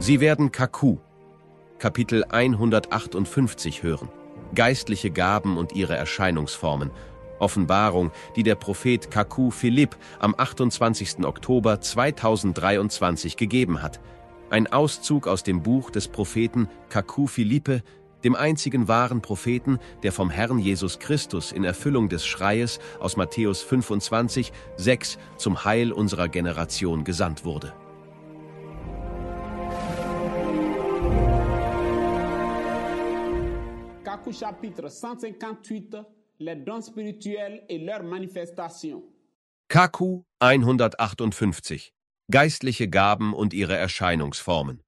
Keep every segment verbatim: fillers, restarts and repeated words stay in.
Sie werden Kaku, Kapitel hundertachtundfünfzig hören. Geistliche Gaben und ihre Erscheinungsformen. Offenbarung, die der Prophet Kaku Philipp am achtundzwanzigsten Oktober zweitausenddreiundzwanzig gegeben hat. Ein Auszug aus dem Buch des Propheten Kaku Philippe, dem einzigen wahren Propheten, der vom Herrn Jesus Christus in Erfüllung des Schreies aus Matthäus fünfundzwanzig, sechs zum Heil unserer Generation gesandt wurde. Kaku chapitre cent cinquante-huit, les dons spirituels et leurs manifestations. Kaku hundertachtundfünfzig. Geistliche Gaben und ihre Erscheinungsformen.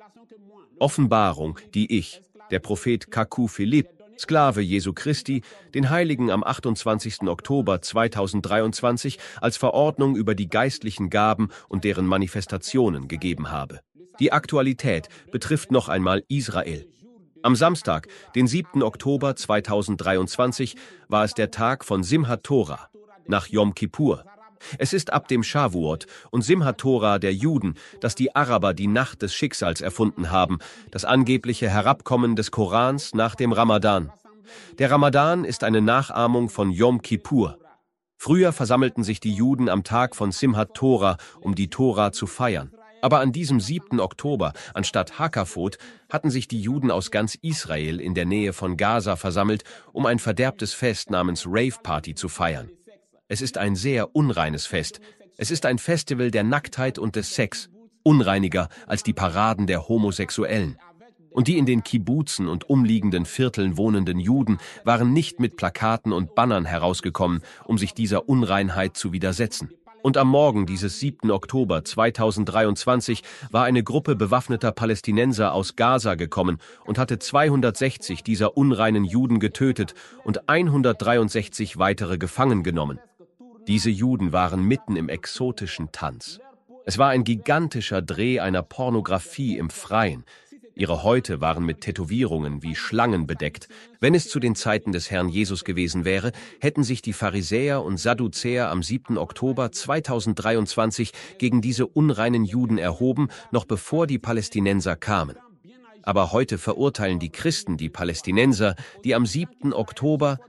Offenbarung, die ich, der Prophet Kaku Philipp, Sklave Jesu Christi, den Heiligen am achtundzwanzigsten Oktober zweitausenddreiundzwanzig als Verordnung über die geistlichen Gaben und deren Manifestationen gegeben habe. Die Aktualität betrifft noch einmal Israel. Am Samstag, den siebten Oktober zweitausenddreiundzwanzig, war es der Tag von Simchat Torah, nach Yom Kippur. Es ist ab dem Shavuot und Simchat Torah der Juden, dass die Araber die Nacht des Schicksals erfunden haben, das angebliche Herabkommen des Korans nach dem Ramadan. Der Ramadan ist eine Nachahmung von Yom Kippur. Früher versammelten sich die Juden am Tag von Simchat Torah, um die Tora zu feiern. Aber an diesem siebten Oktober, anstatt Hakafot, hatten sich die Juden aus ganz Israel in der Nähe von Gaza versammelt, um ein verderbtes Fest namens Rave Party zu feiern. Es ist ein sehr unreines Fest. Es ist ein Festival der Nacktheit und des Sex, unreiniger als die Paraden der Homosexuellen. Und die in den Kibbuzen und umliegenden Vierteln wohnenden Juden waren nicht mit Plakaten und Bannern herausgekommen, um sich dieser Unreinheit zu widersetzen. Und am Morgen dieses siebten Oktober zweitausenddreiundzwanzig war eine Gruppe bewaffneter Palästinenser aus Gaza gekommen und hatte zweihundertsechzig dieser unreinen Juden getötet und hundertdreiundsechzig weitere gefangen genommen. Diese Juden waren mitten im exotischen Tanz. Es war ein gigantischer Dreh einer Pornografie im Freien. Ihre Häute waren mit Tätowierungen wie Schlangen bedeckt. Wenn es zu den Zeiten des Herrn Jesus gewesen wäre, hätten sich die Pharisäer und Sadduzäer am siebten Oktober zweitausenddreiundzwanzig gegen diese unreinen Juden erhoben, noch bevor die Palästinenser kamen. Aber heute verurteilen die Christen die Palästinenser, die am siebten Oktober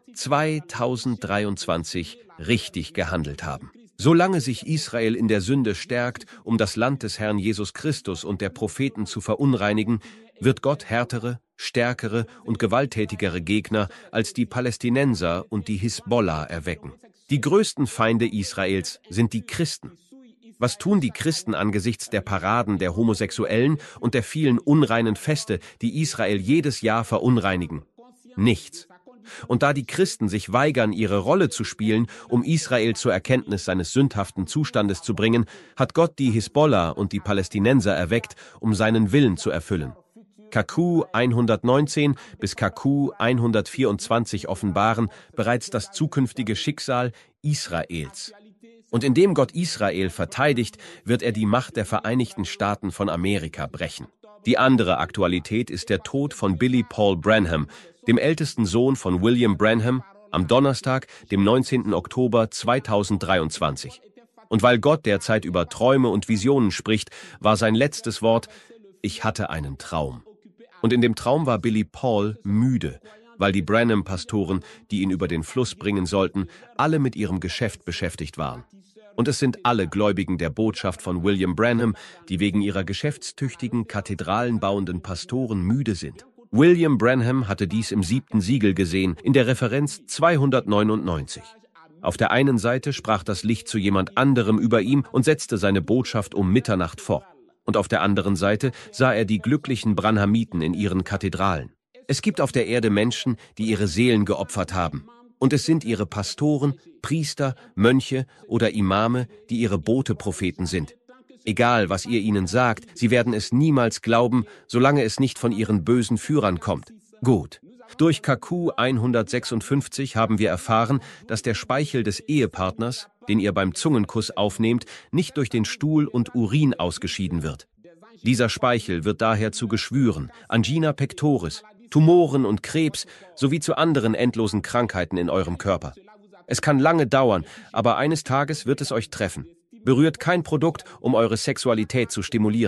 zweitausenddreiundzwanzig richtig gehandelt haben. Solange sich Israel in der Sünde stärkt, um das Land des Herrn Jesus Christus und der Propheten zu verunreinigen, wird Gott härtere, stärkere und gewalttätigere Gegner als die Palästinenser und die Hisbollah erwecken. Die größten Feinde Israels sind die Christen. Was tun die Christen angesichts der Paraden der Homosexuellen und der vielen unreinen Feste, die Israel jedes Jahr verunreinigen? Nichts. Und da die Christen sich weigern, ihre Rolle zu spielen, um Israel zur Erkenntnis seines sündhaften Zustandes zu bringen, hat Gott die Hisbollah und die Palästinenser erweckt, um seinen Willen zu erfüllen. Kaku hundertneunzehn bis Kaku hundertvierundzwanzig offenbaren bereits das zukünftige Schicksal Israels. Und indem Gott Israel verteidigt, wird er die Macht der Vereinigten Staaten von Amerika brechen. Die andere Aktualität ist der Tod von Billy Paul Branham, dem ältesten Sohn von William Branham, am Donnerstag, dem neunzehnten Oktober zweitausenddreiundzwanzig. Und weil Gott derzeit über Träume und Visionen spricht, war sein letztes Wort: Ich hatte einen Traum. Und in dem Traum war Billy Paul müde, weil die Branham-Pastoren, die ihn über den Fluss bringen sollten, alle mit ihrem Geschäft beschäftigt waren. Und es sind alle Gläubigen der Botschaft von William Branham, die wegen ihrer geschäftstüchtigen, kathedralenbauenden Pastoren müde sind. William Branham hatte dies im siebten Siegel gesehen, in der Referenz zweihundertneunundneunzig. Auf der einen Seite sprach das Licht zu jemand anderem über ihm und setzte seine Botschaft um Mitternacht fort. Und auf der anderen Seite sah er die glücklichen Branhamiten in ihren Kathedralen. Es gibt auf der Erde Menschen, die ihre Seelen geopfert haben. Und es sind ihre Pastoren, Priester, Mönche oder Imame, die ihre Bote-Propheten sind. Egal, was ihr ihnen sagt, sie werden es niemals glauben, solange es nicht von ihren bösen Führern kommt. Gut. Durch Kaku hundertsechsundfünfzig haben wir erfahren, dass der Speichel des Ehepartners, den ihr beim Zungenkuss aufnehmt, nicht durch den Stuhl und Urin ausgeschieden wird. Dieser Speichel wird daher zu Geschwüren, Angina pectoris, Tumoren und Krebs sowie zu anderen endlosen Krankheiten in eurem Körper. Es kann lange dauern, aber eines Tages wird es euch treffen. Berührt kein Produkt, um eure Sexualität zu stimulieren.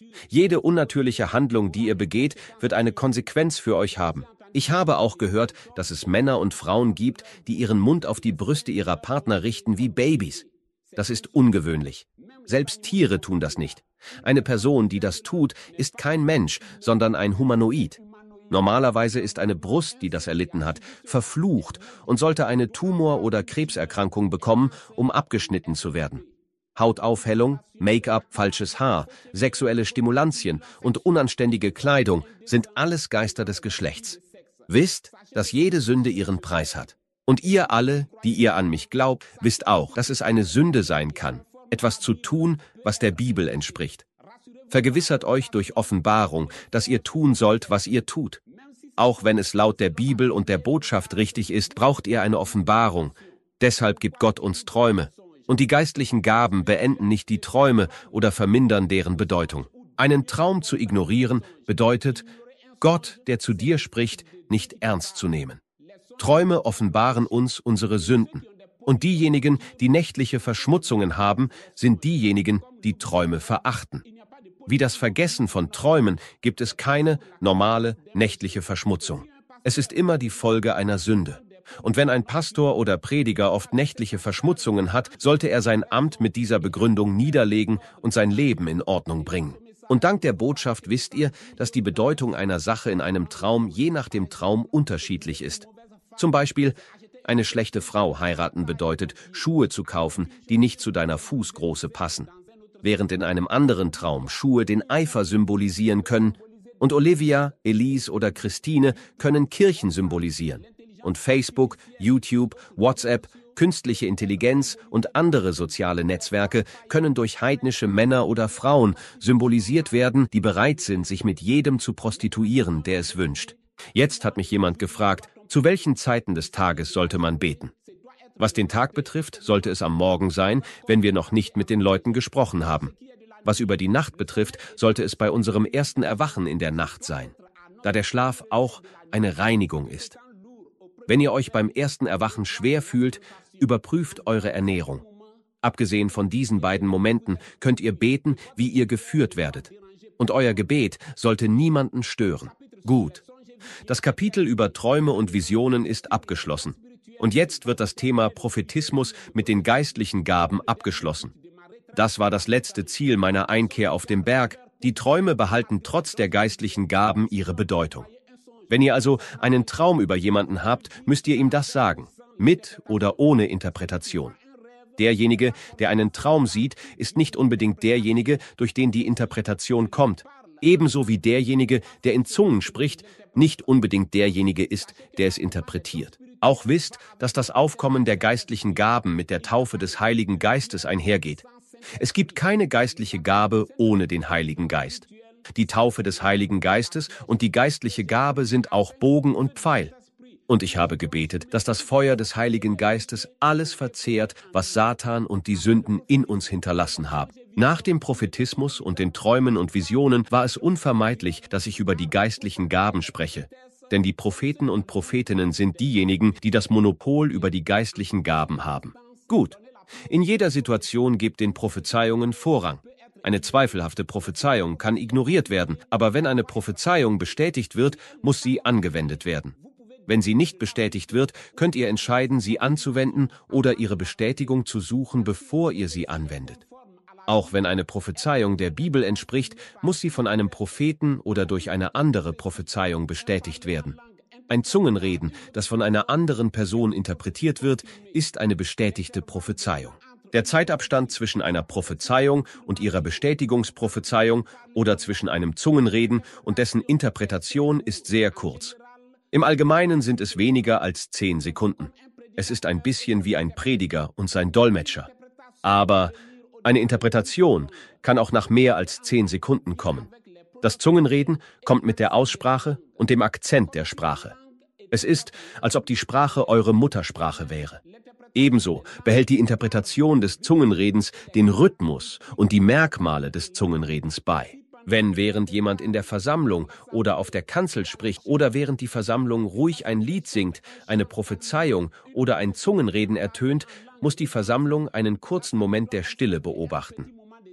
Jede unnatürliche Handlung, die ihr begeht, wird eine Konsequenz für euch haben. Ich habe auch gehört, dass es Männer und Frauen gibt, die ihren Mund auf die Brüste ihrer Partner richten wie Babys. Das ist ungewöhnlich. Selbst Tiere tun das nicht. Eine Person, die das tut, ist kein Mensch, sondern ein Humanoid. Normalerweise ist eine Brust, die das erlitten hat, verflucht und sollte eine Tumor- oder Krebserkrankung bekommen, um abgeschnitten zu werden. Hautaufhellung, Make-up, falsches Haar, sexuelle Stimulantien und unanständige Kleidung sind alles Geister des Geschlechts. Wisst, dass jede Sünde ihren Preis hat. Und ihr alle, die ihr an mich glaubt, wisst auch, dass es eine Sünde sein kann, etwas zu tun, was der Bibel entspricht. Vergewissert euch durch Offenbarung, dass ihr tun sollt, was ihr tut. Auch wenn es laut der Bibel und der Botschaft richtig ist, braucht ihr eine Offenbarung. Deshalb gibt Gott uns Träume. Und die geistlichen Gaben beenden nicht die Träume oder vermindern deren Bedeutung. Einen Traum zu ignorieren bedeutet, Gott, der zu dir spricht, nicht ernst zu nehmen. Träume offenbaren uns unsere Sünden. Und diejenigen, die nächtliche Verschmutzungen haben, sind diejenigen, die Träume verachten. Wie das Vergessen von Träumen gibt es keine normale nächtliche Verschmutzung. Es ist immer die Folge einer Sünde. Und wenn ein Pastor oder Prediger oft nächtliche Verschmutzungen hat, sollte er sein Amt mit dieser Begründung niederlegen und sein Leben in Ordnung bringen. Und dank der Botschaft wisst ihr, dass die Bedeutung einer Sache in einem Traum je nach dem Traum unterschiedlich ist. Zum Beispiel, eine schlechte Frau heiraten bedeutet, Schuhe zu kaufen, die nicht zu deiner Fußgröße passen. Während in einem anderen Traum Schuhe den Eifer symbolisieren können. Und Olivia, Elise oder Christine können Kirchen symbolisieren. Und Facebook, YouTube, WhatsApp, künstliche Intelligenz und andere soziale Netzwerke können durch heidnische Männer oder Frauen symbolisiert werden, die bereit sind, sich mit jedem zu prostituieren, der es wünscht. Jetzt hat mich jemand gefragt, zu welchen Zeiten des Tages sollte man beten? Was den Tag betrifft, sollte es am Morgen sein, wenn wir noch nicht mit den Leuten gesprochen haben. Was über die Nacht betrifft, sollte es bei unserem ersten Erwachen in der Nacht sein, da der Schlaf auch eine Reinigung ist. Wenn ihr euch beim ersten Erwachen schwer fühlt, überprüft eure Ernährung. Abgesehen von diesen beiden Momenten könnt ihr beten, wie ihr geführt werdet. Und euer Gebet sollte niemanden stören. Gut. Das Kapitel über Träume und Visionen ist abgeschlossen. Und jetzt wird das Thema Prophetismus mit den geistlichen Gaben abgeschlossen. Das war das letzte Ziel meiner Einkehr auf dem Berg. Die Träume behalten trotz der geistlichen Gaben ihre Bedeutung. Wenn ihr also einen Traum über jemanden habt, müsst ihr ihm das sagen, mit oder ohne Interpretation. Derjenige, der einen Traum sieht, ist nicht unbedingt derjenige, durch den die Interpretation kommt. Ebenso wie derjenige, der in Zungen spricht, nicht unbedingt derjenige ist, der es interpretiert. Auch wisst, dass das Aufkommen der geistlichen Gaben mit der Taufe des Heiligen Geistes einhergeht. Es gibt keine geistliche Gabe ohne den Heiligen Geist. Die Taufe des Heiligen Geistes und die geistliche Gabe sind auch Bogen und Pfeil. Und ich habe gebetet, dass das Feuer des Heiligen Geistes alles verzehrt, was Satan und die Sünden in uns hinterlassen haben. Nach dem Prophetismus und den Träumen und Visionen war es unvermeidlich, dass ich über die geistlichen Gaben spreche. Denn die Propheten und Prophetinnen sind diejenigen, die das Monopol über die geistlichen Gaben haben. Gut, in jeder Situation gebt den Prophezeiungen Vorrang. Eine zweifelhafte Prophezeiung kann ignoriert werden, aber wenn eine Prophezeiung bestätigt wird, muss sie angewendet werden. Wenn sie nicht bestätigt wird, könnt ihr entscheiden, sie anzuwenden oder ihre Bestätigung zu suchen, bevor ihr sie anwendet. Auch wenn eine Prophezeiung der Bibel entspricht, muss sie von einem Propheten oder durch eine andere Prophezeiung bestätigt werden. Ein Zungenreden, das von einer anderen Person interpretiert wird, ist eine bestätigte Prophezeiung. Der Zeitabstand zwischen einer Prophezeiung und ihrer Bestätigungsprophezeiung oder zwischen einem Zungenreden und dessen Interpretation ist sehr kurz. Im Allgemeinen sind es weniger als zehn Sekunden. Es ist ein bisschen wie ein Prediger und sein Dolmetscher. Aber eine Interpretation kann auch nach mehr als zehn Sekunden kommen. Das Zungenreden kommt mit der Aussprache und dem Akzent der Sprache. Es ist, als ob die Sprache eure Muttersprache wäre. Ebenso behält die Interpretation des Zungenredens den Rhythmus und die Merkmale des Zungenredens bei. Wenn während jemand in der Versammlung oder auf der Kanzel spricht oder während die Versammlung ruhig ein Lied singt, eine Prophezeiung oder ein Zungenreden ertönt, muss die Versammlung einen kurzen Moment der Stille beobachten.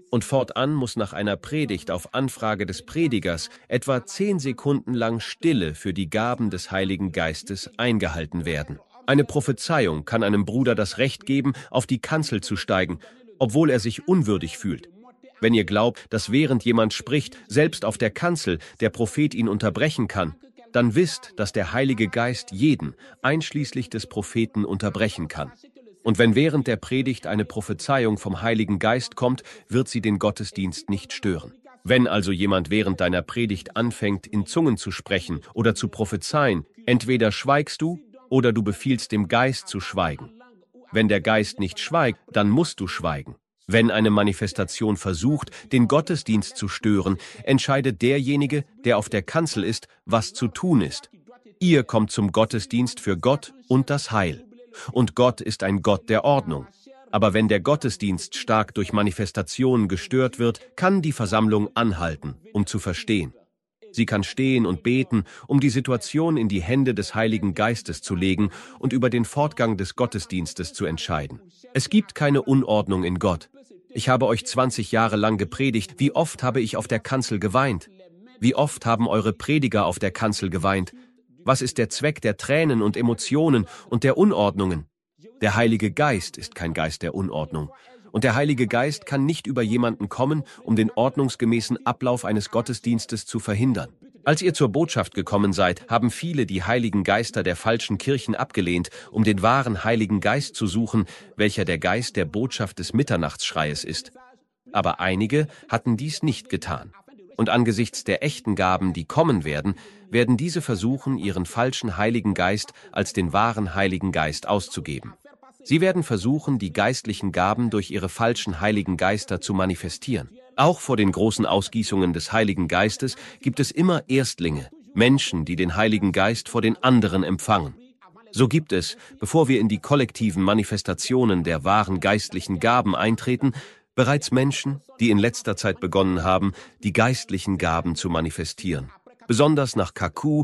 Und fortan muss nach einer Predigt auf Anfrage des Predigers etwa zehn Sekunden lang Stille für die Gaben des Heiligen Geistes eingehalten werden. Eine Prophezeiung kann einem Bruder das Recht geben, auf die Kanzel zu steigen, obwohl er sich unwürdig fühlt. Wenn ihr glaubt, dass während jemand spricht, selbst auf der Kanzel, der Prophet ihn unterbrechen kann, dann wisst, dass der Heilige Geist jeden, einschließlich des Propheten, unterbrechen kann. Und wenn während der Predigt eine Prophezeiung vom Heiligen Geist kommt, wird sie den Gottesdienst nicht stören. Wenn also jemand während deiner Predigt anfängt, in Zungen zu sprechen oder zu prophezeien, entweder schweigst du oder du befiehlst dem Geist zu schweigen. Wenn der Geist nicht schweigt, dann musst du schweigen. Wenn eine Manifestation versucht, den Gottesdienst zu stören, entscheidet derjenige, der auf der Kanzel ist, was zu tun ist. Ihr kommt zum Gottesdienst für Gott und das Heil. Und Gott ist ein Gott der Ordnung. Aber wenn der Gottesdienst stark durch Manifestationen gestört wird, kann die Versammlung anhalten, um zu verstehen. Sie kann stehen und beten, um die Situation in die Hände des Heiligen Geistes zu legen und über den Fortgang des Gottesdienstes zu entscheiden. Es gibt keine Unordnung in Gott. Ich habe euch zwanzig Jahre lang gepredigt. Wie oft habe ich auf der Kanzel geweint? Wie oft haben eure Prediger auf der Kanzel geweint? Was ist der Zweck der Tränen und Emotionen und der Unordnungen? Der Heilige Geist ist kein Geist der Unordnung. Und der Heilige Geist kann nicht über jemanden kommen, um den ordnungsgemäßen Ablauf eines Gottesdienstes zu verhindern. Als ihr zur Botschaft gekommen seid, haben viele die heiligen Geister der falschen Kirchen abgelehnt, um den wahren Heiligen Geist zu suchen, welcher der Geist der Botschaft des Mitternachtsschreies ist. Aber einige hatten dies nicht getan. Und angesichts der echten Gaben, die kommen werden, werden diese versuchen, ihren falschen Heiligen Geist als den wahren Heiligen Geist auszugeben. Sie werden versuchen, die geistlichen Gaben durch ihre falschen Heiligen Geister zu manifestieren. Auch vor den großen Ausgießungen des Heiligen Geistes gibt es immer Erstlinge, Menschen, die den Heiligen Geist vor den anderen empfangen. So gibt es, bevor wir in die kollektiven Manifestationen der wahren geistlichen Gaben eintreten, bereits Menschen, die in letzter Zeit begonnen haben, die geistlichen Gaben zu manifestieren. Besonders nach K Q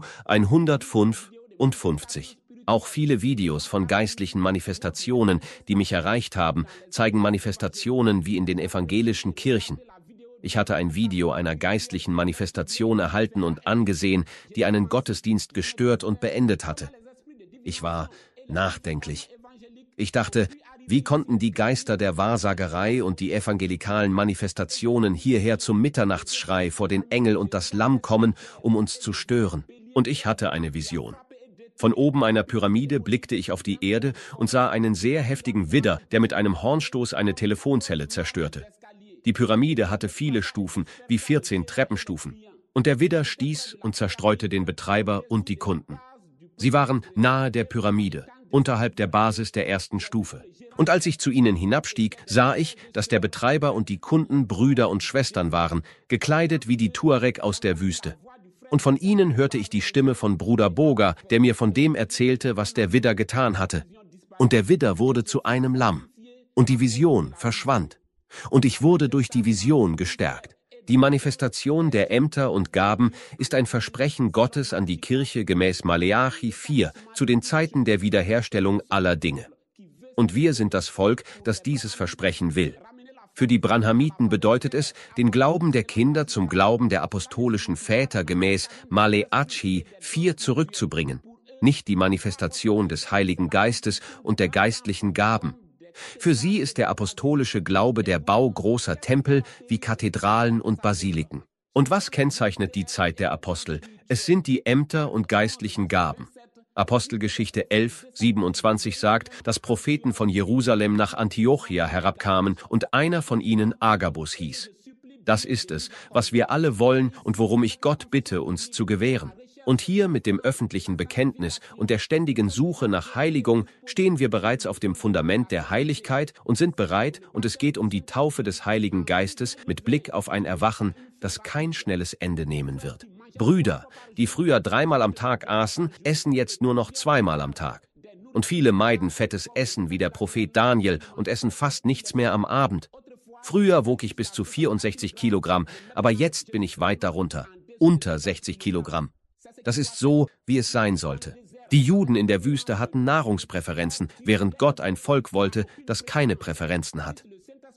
hundertfünfundfünfzig. Auch viele Videos von geistlichen Manifestationen, die mich erreicht haben, zeigen Manifestationen wie in den evangelischen Kirchen. Ich hatte ein Video einer geistlichen Manifestation erhalten und angesehen, die einen Gottesdienst gestört und beendet hatte. Ich war nachdenklich. Ich dachte, wie konnten die Geister der Wahrsagerei und die evangelikalen Manifestationen hierher zum Mitternachtsschrei vor den Engel und das Lamm kommen, um uns zu stören? Und ich hatte eine Vision. Von oben einer Pyramide blickte ich auf die Erde und sah einen sehr heftigen Widder, der mit einem Hornstoß eine Telefonzelle zerstörte. Die Pyramide hatte viele Stufen, wie vierzehn Treppenstufen. Und der Widder stieß und zerstreute den Betreiber und die Kunden. Sie waren nahe der Pyramide, unterhalb der Basis der ersten Stufe. Und als ich zu ihnen hinabstieg, sah ich, dass der Betreiber und die Kunden Brüder und Schwestern waren, gekleidet wie die Tuareg aus der Wüste. Und von ihnen hörte ich die Stimme von Bruder Boga, der mir von dem erzählte, was der Widder getan hatte. Und der Widder wurde zu einem Lamm. Und die Vision verschwand. Und ich wurde durch die Vision gestärkt. Die Manifestation der Ämter und Gaben ist ein Versprechen Gottes an die Kirche gemäß Maleachi vier zu den Zeiten der Wiederherstellung aller Dinge. Und wir sind das Volk, das dieses Versprechen will. Für die Branhamiten bedeutet es, den Glauben der Kinder zum Glauben der apostolischen Väter gemäß Maleachi vier zurückzubringen, nicht die Manifestation des Heiligen Geistes und der geistlichen Gaben. Für sie ist der apostolische Glaube der Bau großer Tempel wie Kathedralen und Basiliken. Und was kennzeichnet die Zeit der Apostel? Es sind die Ämter und geistlichen Gaben. Apostelgeschichte elf, siebenundzwanzig sagt, dass Propheten von Jerusalem nach Antiochia herabkamen und einer von ihnen Agabus hieß. Das ist es, was wir alle wollen und worum ich Gott bitte, uns zu gewähren. Und hier mit dem öffentlichen Bekenntnis und der ständigen Suche nach Heiligung stehen wir bereits auf dem Fundament der Heiligkeit und sind bereit, und es geht um die Taufe des Heiligen Geistes mit Blick auf ein Erwachen, das kein schnelles Ende nehmen wird. Brüder, die früher dreimal am Tag aßen, essen jetzt nur noch zweimal am Tag. Und viele meiden fettes Essen wie der Prophet Daniel und essen fast nichts mehr am Abend. Früher wog ich bis zu vierundsechzig Kilogramm, aber jetzt bin ich weit darunter, unter sechzig Kilogramm. Das ist so, wie es sein sollte. Die Juden in der Wüste hatten Nahrungspräferenzen, während Gott ein Volk wollte, das keine Präferenzen hat.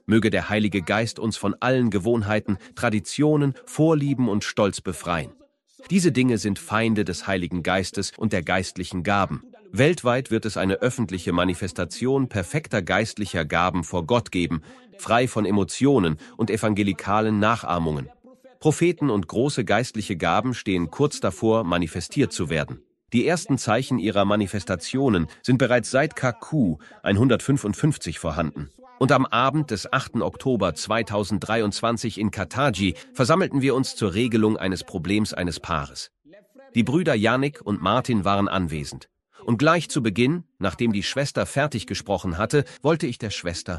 Möge der Heilige Geist uns von allen Gewohnheiten, Traditionen, Vorlieben und Stolz befreien. Diese Dinge sind Feinde des Heiligen Geistes und der geistlichen Gaben. Weltweit wird es eine öffentliche Manifestation perfekter geistlicher Gaben vor Gott geben, frei von Emotionen und evangelikalen Nachahmungen. Propheten und große geistliche Gaben stehen kurz davor, manifestiert zu werden. Die ersten Zeichen ihrer Manifestationen sind bereits seit K Q hundertfünfundfünfzig vorhanden. Und am Abend des achten Oktober zweitausenddreiundzwanzig in Kataji versammelten wir uns zur Regelung eines Problems eines Paares. Die Brüder Yannick und Martin waren anwesend. Und gleich zu Beginn, nachdem die Schwester fertig gesprochen hatte, wollte ich der Schwester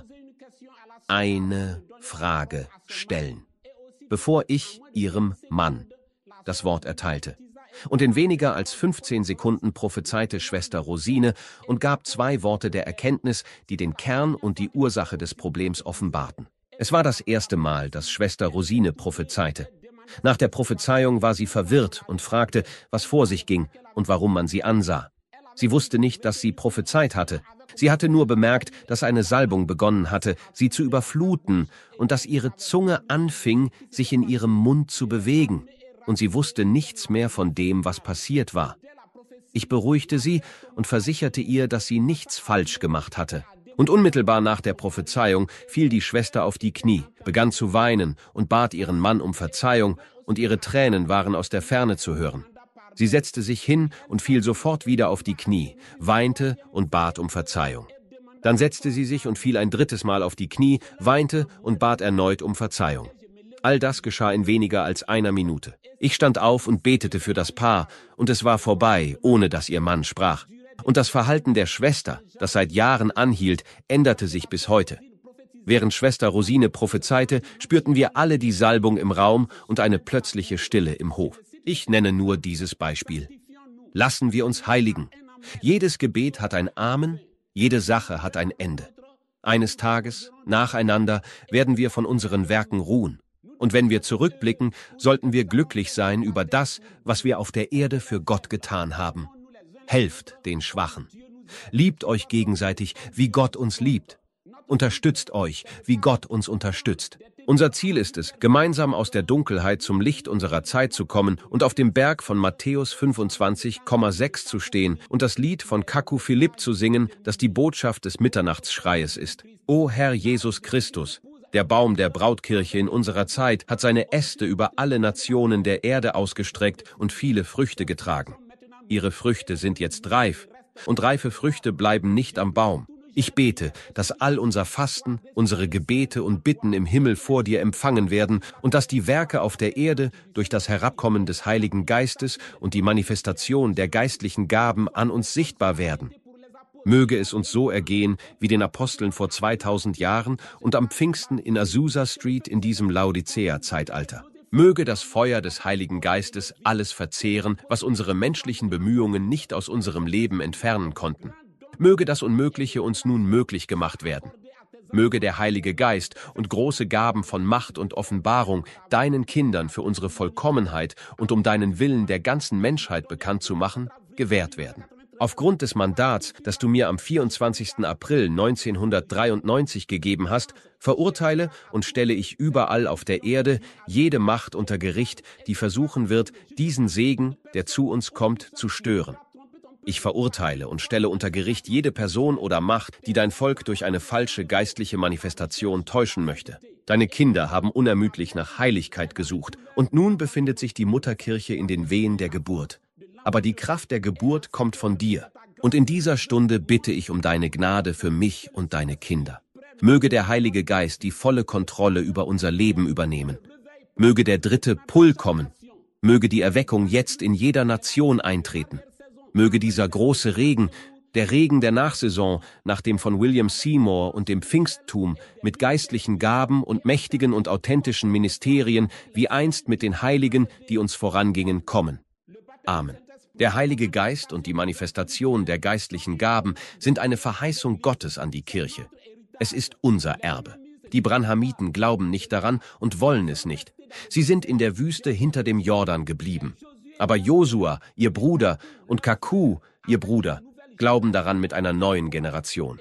eine Frage stellen, bevor ich ihrem Mann das Wort erteilte. Und in weniger als fünfzehn Sekunden prophezeite Schwester Rosine und gab zwei Worte der Erkenntnis, die den Kern und die Ursache des Problems offenbarten. Es war das erste Mal, dass Schwester Rosine prophezeite. Nach der Prophezeiung war sie verwirrt und fragte, was vor sich ging und warum man sie ansah. Sie wusste nicht, dass sie prophezeit hatte. Sie hatte nur bemerkt, dass eine Salbung begonnen hatte, sie zu überfluten und dass ihre Zunge anfing, sich in ihrem Mund zu bewegen. Und sie wusste nichts mehr von dem, was passiert war. Ich beruhigte sie und versicherte ihr, dass sie nichts falsch gemacht hatte. Und unmittelbar nach der Prophezeiung fiel die Schwester auf die Knie, begann zu weinen und bat ihren Mann um Verzeihung, und ihre Tränen waren aus der Ferne zu hören. Sie setzte sich hin und fiel sofort wieder auf die Knie, weinte und bat um Verzeihung. Dann setzte sie sich und fiel ein drittes Mal auf die Knie, weinte und bat erneut um Verzeihung. All das geschah in weniger als einer Minute. Ich stand auf und betete für das Paar, und es war vorbei, ohne dass ihr Mann sprach. Und das Verhalten der Schwester, das seit Jahren anhielt, änderte sich bis heute. Während Schwester Rosine prophezeite, spürten wir alle die Salbung im Raum und eine plötzliche Stille im Hof. Ich nenne nur dieses Beispiel. Lassen wir uns heiligen. Jedes Gebet hat ein Amen, jede Sache hat ein Ende. Eines Tages, nacheinander, werden wir von unseren Werken ruhen. Und wenn wir zurückblicken, sollten wir glücklich sein über das, was wir auf der Erde für Gott getan haben. Helft den Schwachen. Liebt euch gegenseitig, wie Gott uns liebt. Unterstützt euch, wie Gott uns unterstützt. Unser Ziel ist es, gemeinsam aus der Dunkelheit zum Licht unserer Zeit zu kommen und auf dem Berg von Matthäus fünfundzwanzig Komma sechs zu stehen und das Lied von Kaku Philipp zu singen, das die Botschaft des Mitternachtsschreies ist. O Herr Jesus Christus! Der Baum der Brautkirche in unserer Zeit hat seine Äste über alle Nationen der Erde ausgestreckt und viele Früchte getragen. Ihre Früchte sind jetzt reif, und reife Früchte bleiben nicht am Baum. Ich bete, dass all unser Fasten, unsere Gebete und Bitten im Himmel vor dir empfangen werden und dass die Werke auf der Erde durch das Herabkommen des Heiligen Geistes und die Manifestation der geistlichen Gaben an uns sichtbar werden. Möge es uns so ergehen wie den Aposteln vor zweitausend Jahren und am Pfingsten in Azusa Street in diesem Laodicea-Zeitalter. Möge das Feuer des Heiligen Geistes alles verzehren, was unsere menschlichen Bemühungen nicht aus unserem Leben entfernen konnten. Möge das Unmögliche uns nun möglich gemacht werden. Möge der Heilige Geist und große Gaben von Macht und Offenbarung deinen Kindern für unsere Vollkommenheit und um deinen Willen der ganzen Menschheit bekannt zu machen, gewährt werden. Aufgrund des Mandats, das du mir am vierundzwanzigsten April neunzehnhundertdreiundneunzig gegeben hast, verurteile und stelle ich überall auf der Erde jede Macht unter Gericht, die versuchen wird, diesen Segen, der zu uns kommt, zu stören. Ich verurteile und stelle unter Gericht jede Person oder Macht, die dein Volk durch eine falsche geistliche Manifestation täuschen möchte. Deine Kinder haben unermüdlich nach Heiligkeit gesucht, und nun befindet sich die Mutterkirche in den Wehen der Geburt. Aber die Kraft der Geburt kommt von dir. Und in dieser Stunde bitte ich um deine Gnade für mich und deine Kinder. Möge der Heilige Geist die volle Kontrolle über unser Leben übernehmen. Möge der dritte Pull kommen. Möge die Erweckung jetzt in jeder Nation eintreten. Möge dieser große Regen, der Regen der Nachsaison, nach dem von William Seymour und dem Pfingsttum, mit geistlichen Gaben und mächtigen und authentischen Ministerien, wie einst mit den Heiligen, die uns vorangingen, kommen. Amen. Der Heilige Geist und die Manifestation der geistlichen Gaben sind eine Verheißung Gottes an die Kirche. Es ist unser Erbe. Die Branhamiten glauben nicht daran und wollen es nicht. Sie sind in der Wüste hinter dem Jordan geblieben. Aber Josua, ihr Bruder, und Kaku, ihr Bruder, glauben daran mit einer neuen Generation.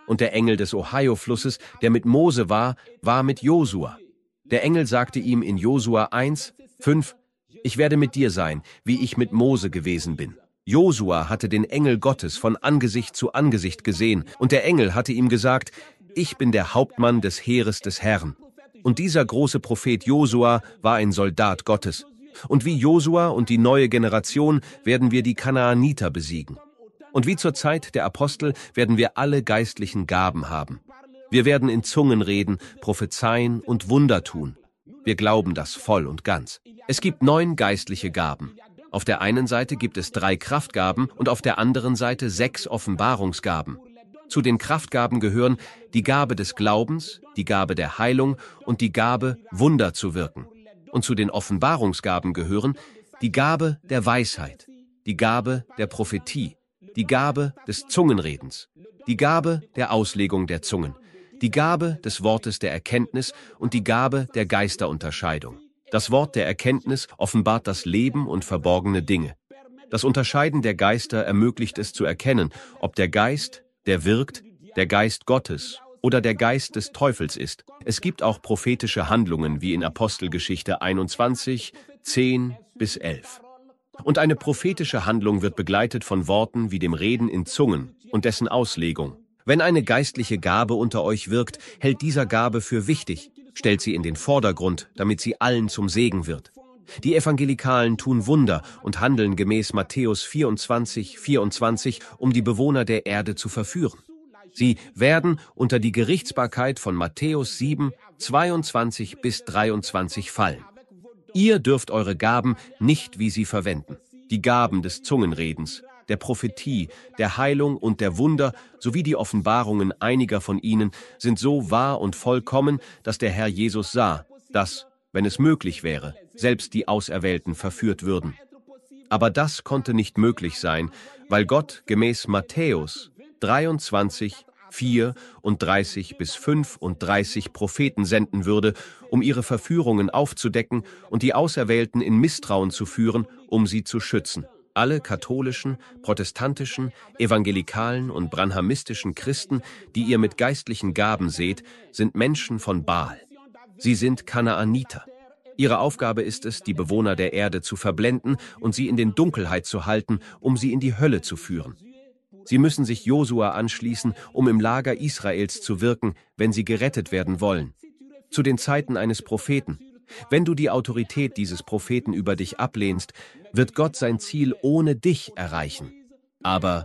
Und der Engel des Ohio-Flusses, der mit Mose war, war mit Josua. Der Engel sagte ihm in Josua eins, fünf, ich werde mit dir sein, wie ich mit Mose gewesen bin. Josua hatte den Engel Gottes von Angesicht zu Angesicht gesehen, und der Engel hatte ihm gesagt, ich bin der Hauptmann des Heeres des Herrn. Und dieser große Prophet Josua war ein Soldat Gottes. Und wie Josua und die neue Generation werden wir die Kanaaniter besiegen. Und wie zur Zeit der Apostel werden wir alle geistlichen Gaben haben. Wir werden in Zungen reden, prophezeien und Wunder tun. Wir glauben das voll und ganz. Es gibt neun geistliche Gaben. Auf der einen Seite gibt es drei Kraftgaben und auf der anderen Seite sechs Offenbarungsgaben. Zu den Kraftgaben gehören die Gabe des Glaubens, die Gabe der Heilung und die Gabe, Wunder zu wirken. Und zu den Offenbarungsgaben gehören die Gabe der Weisheit, die Gabe der Prophetie, die Gabe des Zungenredens, die Gabe der Auslegung der Zungen, die Gabe des Wortes der Erkenntnis und die Gabe der Geisterunterscheidung. Das Wort der Erkenntnis offenbart das Leben und verborgene Dinge. Das Unterscheiden der Geister ermöglicht es zu erkennen, ob der Geist, der wirkt, der Geist Gottes oder der Geist des Teufels ist. Es gibt auch prophetische Handlungen, wie in Apostelgeschichte einundzwanzig, zehn bis elf. Und eine prophetische Handlung wird begleitet von Worten wie dem Reden in Zungen und dessen Auslegung. Wenn eine geistliche Gabe unter euch wirkt, hält dieser Gabe für wichtig, stellt sie in den Vordergrund, damit sie allen zum Segen wird. Die Evangelikalen tun Wunder und handeln gemäß Matthäus vierundzwanzig, vierundzwanzig, um die Bewohner der Erde zu verführen. Sie werden unter die Gerichtsbarkeit von Matthäus sieben, zweiundzwanzig bis dreiundzwanzig fallen. Ihr dürft eure Gaben nicht wie sie verwenden. Die Gaben des Zungenredens, der Prophetie, der Heilung und der Wunder sowie die Offenbarungen einiger von ihnen sind so wahr und vollkommen, dass der Herr Jesus sah, dass, wenn es möglich wäre, selbst die Auserwählten verführt würden. Aber das konnte nicht möglich sein, weil Gott gemäß Matthäus dreiundzwanzig, vierunddreißig bis fünfunddreißig Propheten senden würde, um ihre Verführungen aufzudecken und die Auserwählten in Misstrauen zu führen, um sie zu schützen. Alle katholischen, protestantischen, evangelikalen und branhamistischen Christen, die ihr mit geistlichen Gaben seht, sind Menschen von Baal. Sie sind Kanaaniter. Ihre Aufgabe ist es, die Bewohner der Erde zu verblenden und sie in den Dunkelheit zu halten, um sie in die Hölle zu führen. Sie müssen sich Josua anschließen, um im Lager Israels zu wirken, wenn sie gerettet werden wollen. Zu den Zeiten eines Propheten. Wenn du die Autorität dieses Propheten über dich ablehnst, wird Gott sein Ziel ohne dich erreichen. Aber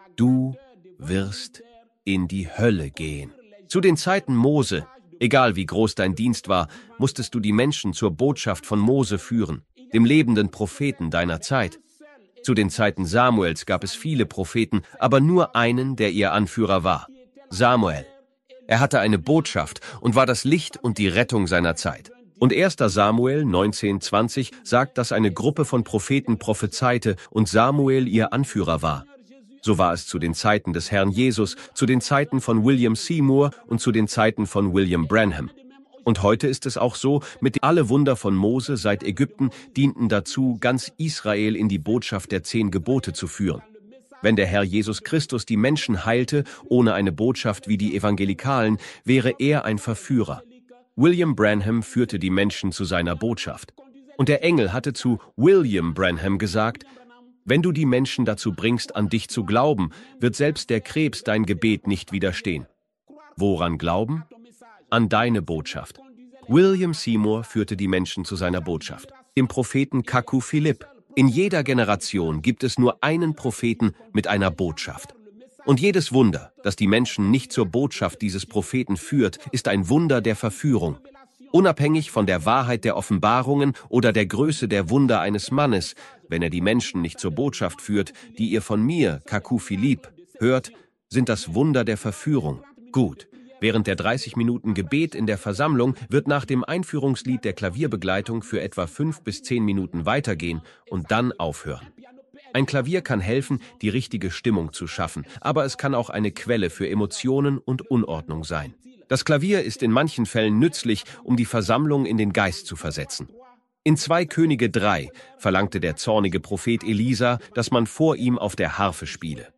du wirst in die Hölle gehen. Zu den Zeiten Mose, egal wie groß dein Dienst war, musstest du die Menschen zur Botschaft von Mose führen, dem lebenden Propheten deiner Zeit. Zu den Zeiten Samuels gab es viele Propheten, aber nur einen, der ihr Anführer war: Samuel. Er hatte eine Botschaft und war das Licht und die Rettung seiner Zeit. Und erster Samuel neunzehn zwanzig sagt, dass eine Gruppe von Propheten prophezeite und Samuel ihr Anführer war. So war es zu den Zeiten des Herrn Jesus, zu den Zeiten von William Seymour und zu den Zeiten von William Branham. Und heute ist es auch so, mit alle Wunder von Mose seit Ägypten dienten dazu, ganz Israel in die Botschaft der zehn Gebote zu führen. Wenn der Herr Jesus Christus die Menschen heilte, ohne eine Botschaft wie die Evangelikalen, wäre er ein Verführer. William Branham führte die Menschen zu seiner Botschaft. Und der Engel hatte zu William Branham gesagt: Wenn du die Menschen dazu bringst, an dich zu glauben, wird selbst der Krebs dein Gebet nicht widerstehen. Woran glauben? An deine Botschaft. William Seymour führte die Menschen zu seiner Botschaft. Dem Propheten Kaku Philipp. In jeder Generation gibt es nur einen Propheten mit einer Botschaft. Und jedes Wunder, das die Menschen nicht zur Botschaft dieses Propheten führt, ist ein Wunder der Verführung. Unabhängig von der Wahrheit der Offenbarungen oder der Größe der Wunder eines Mannes, wenn er die Menschen nicht zur Botschaft führt, die ihr von mir, Kaku Philipp, hört, sind das Wunder der Verführung. Gut. Während der dreißig Minuten Gebet in der Versammlung wird nach dem Einführungslied der Klavierbegleitung für etwa fünf bis zehn Minuten weitergehen und dann aufhören. Ein Klavier kann helfen, die richtige Stimmung zu schaffen, aber es kann auch eine Quelle für Emotionen und Unordnung sein. Das Klavier ist in manchen Fällen nützlich, um die Versammlung in den Geist zu versetzen. In zwei Könige drei verlangte der zornige Prophet Elisa, dass man vor ihm auf der Harfe spiele.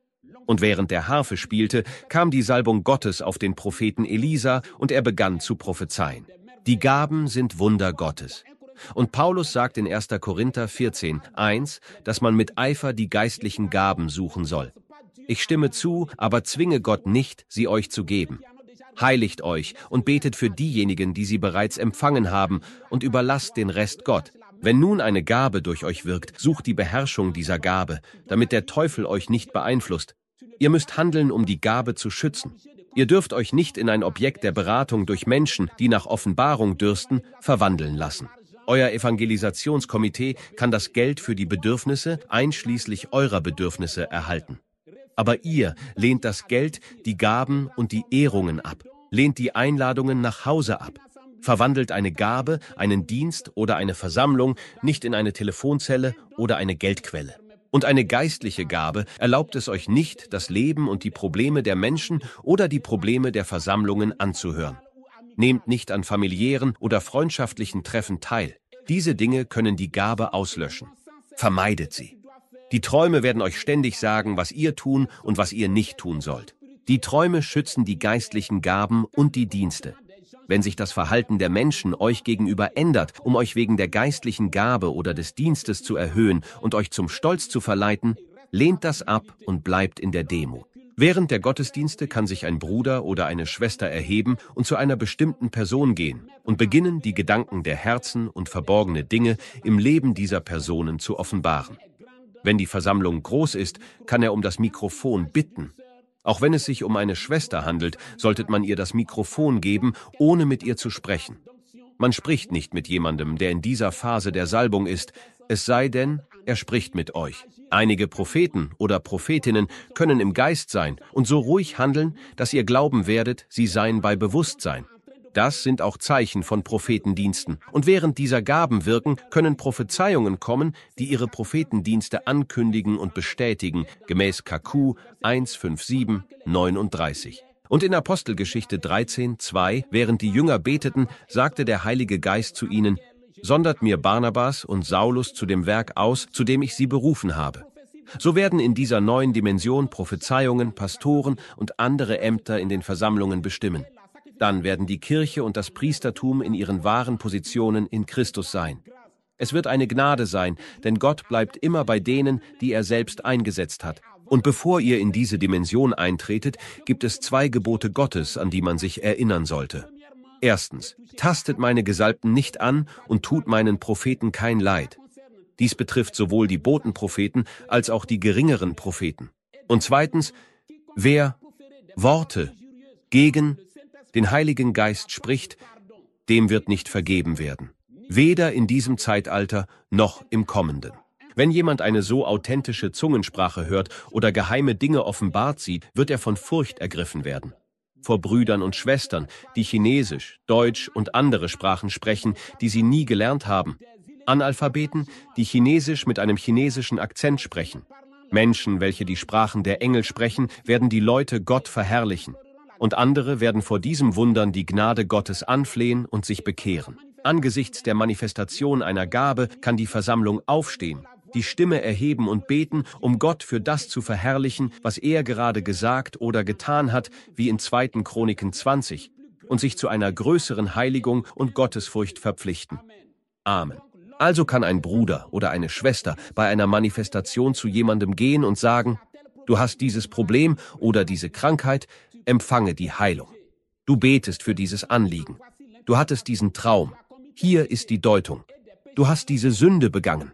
Und während der Harfe spielte, kam die Salbung Gottes auf den Propheten Elisa und er begann zu prophezeien. Die Gaben sind Wunder Gottes. Und Paulus sagt in erster Korinther vierzehn, eins, dass man mit Eifer die geistlichen Gaben suchen soll. Ich stimme zu, aber zwinge Gott nicht, sie euch zu geben. Heiligt euch und betet für diejenigen, die sie bereits empfangen haben, und überlasst den Rest Gott. Wenn nun eine Gabe durch euch wirkt, sucht die Beherrschung dieser Gabe, damit der Teufel euch nicht beeinflusst. Ihr müsst handeln, um die Gabe zu schützen. Ihr dürft euch nicht in ein Objekt der Beratung durch Menschen, die nach Offenbarung dürsten, verwandeln lassen. Euer Evangelisationskomitee kann das Geld für die Bedürfnisse, einschließlich eurer Bedürfnisse, erhalten. Aber ihr lehnt das Geld, die Gaben und die Ehrungen ab, lehnt die Einladungen nach Hause ab, verwandelt eine Gabe, einen Dienst oder eine Versammlung nicht in eine Telefonzelle oder eine Geldquelle. Und eine geistliche Gabe erlaubt es euch nicht, das Leben und die Probleme der Menschen oder die Probleme der Versammlungen anzuhören. Nehmt nicht an familiären oder freundschaftlichen Treffen teil. Diese Dinge können die Gabe auslöschen. Vermeidet sie. Die Träume werden euch ständig sagen, was ihr tun und was ihr nicht tun sollt. Die Träume schützen die geistlichen Gaben und die Dienste. Wenn sich das Verhalten der Menschen euch gegenüber ändert, um euch wegen der geistlichen Gabe oder des Dienstes zu erhöhen und euch zum Stolz zu verleiten, lehnt das ab und bleibt in der Demut. Während der Gottesdienste kann sich ein Bruder oder eine Schwester erheben und zu einer bestimmten Person gehen und beginnen, die Gedanken der Herzen und verborgene Dinge im Leben dieser Personen zu offenbaren. Wenn die Versammlung groß ist, kann er um das Mikrofon bitten. Auch wenn es sich um eine Schwester handelt, sollte man ihr das Mikrofon geben, ohne mit ihr zu sprechen. Man spricht nicht mit jemandem, der in dieser Phase der Salbung ist, es sei denn, er spricht mit euch. Einige Propheten oder Prophetinnen können im Geist sein und so ruhig handeln, dass ihr glauben werdet, sie seien bei Bewusstsein. Das sind auch Zeichen von Prophetendiensten. Und während dieser Gaben wirken, können Prophezeiungen kommen, die ihre Prophetendienste ankündigen und bestätigen, gemäß K Q eins fünf sieben neununddreißig. Und in Apostelgeschichte dreizehn zwei, während die Jünger beteten, sagte der Heilige Geist zu ihnen, sondert mir Barnabas und Saulus zu dem Werk aus, zu dem ich sie berufen habe. So werden in dieser neuen Dimension Prophezeiungen, Pastoren und andere Ämter in den Versammlungen bestimmen. Dann werden die Kirche und das Priestertum in ihren wahren Positionen in Christus sein. Es wird eine Gnade sein, denn Gott bleibt immer bei denen, die er selbst eingesetzt hat. Und bevor ihr in diese Dimension eintretet, gibt es zwei Gebote Gottes, an die man sich erinnern sollte. Erstens, tastet meine Gesalbten nicht an und tut meinen Propheten kein Leid. Dies betrifft sowohl die Botenpropheten als auch die geringeren Propheten. Und zweitens, wer Worte gegen den Heiligen Geist spricht, dem wird nicht vergeben werden. Weder in diesem Zeitalter noch im kommenden. Wenn jemand eine so authentische Zungensprache hört oder geheime Dinge offenbart sieht, wird er von Furcht ergriffen werden. Vor Brüdern und Schwestern, die Chinesisch, Deutsch und andere Sprachen sprechen, die sie nie gelernt haben. Analphabeten, die Chinesisch mit einem chinesischen Akzent sprechen. Menschen, welche die Sprachen der Engel sprechen, werden die Leute Gott verherrlichen. Und andere werden vor diesem Wundern die Gnade Gottes anflehen und sich bekehren. Angesichts der Manifestation einer Gabe kann die Versammlung aufstehen, die Stimme erheben und beten, um Gott für das zu verherrlichen, was er gerade gesagt oder getan hat, wie in zweiten Chroniken zwanzig, und sich zu einer größeren Heiligung und Gottesfurcht verpflichten. Amen. Also kann ein Bruder oder eine Schwester bei einer Manifestation zu jemandem gehen und sagen, du hast dieses Problem oder diese Krankheit, empfange die Heilung. Du betest für dieses Anliegen. Du hattest diesen Traum. Hier ist die Deutung. Du hast diese Sünde begangen.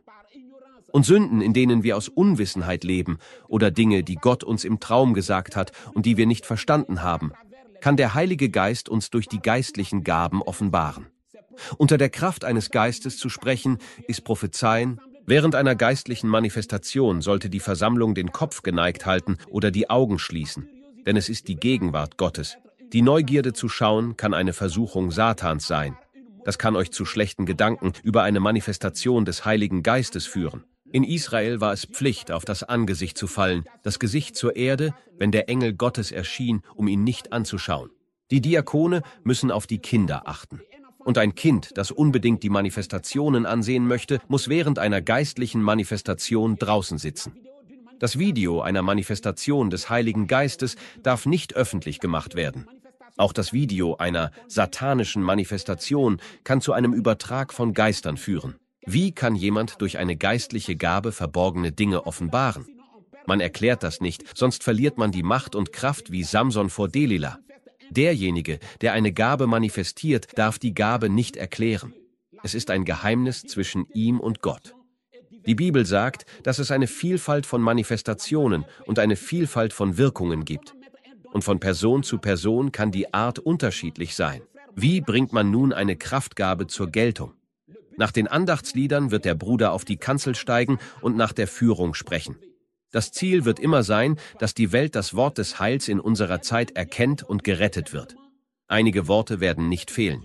Und Sünden, in denen wir aus Unwissenheit leben oder Dinge, die Gott uns im Traum gesagt hat und die wir nicht verstanden haben, kann der Heilige Geist uns durch die geistlichen Gaben offenbaren. Unter der Kraft eines Geistes zu sprechen, ist Prophezeien. Während einer geistlichen Manifestation sollte die Versammlung den Kopf geneigt halten oder die Augen schließen, denn es ist die Gegenwart Gottes. Die Neugierde zu schauen kann eine Versuchung Satans sein. Das kann euch zu schlechten Gedanken über eine Manifestation des Heiligen Geistes führen. In Israel war es Pflicht, auf das Angesicht zu fallen, das Gesicht zur Erde, wenn der Engel Gottes erschien, um ihn nicht anzuschauen. Die Diakone müssen auf die Kinder achten. Und ein Kind, das unbedingt die Manifestationen ansehen möchte, muss während einer geistlichen Manifestation draußen sitzen. Das Video einer Manifestation des Heiligen Geistes darf nicht öffentlich gemacht werden. Auch das Video einer satanischen Manifestation kann zu einem Übertrag von Geistern führen. Wie kann jemand durch eine geistliche Gabe verborgene Dinge offenbaren? Man erklärt das nicht, sonst verliert man die Macht und Kraft wie Samson vor Delila. Derjenige, der eine Gabe manifestiert, darf die Gabe nicht erklären. Es ist ein Geheimnis zwischen ihm und Gott. Die Bibel sagt, dass es eine Vielfalt von Manifestationen und eine Vielfalt von Wirkungen gibt. Und von Person zu Person kann die Art unterschiedlich sein. Wie bringt man nun eine Kraftgabe zur Geltung? Nach den Andachtsliedern wird der Bruder auf die Kanzel steigen und nach der Führung sprechen. Das Ziel wird immer sein, dass die Welt das Wort des Heils in unserer Zeit erkennt und gerettet wird. Einige Worte werden nicht fehlen.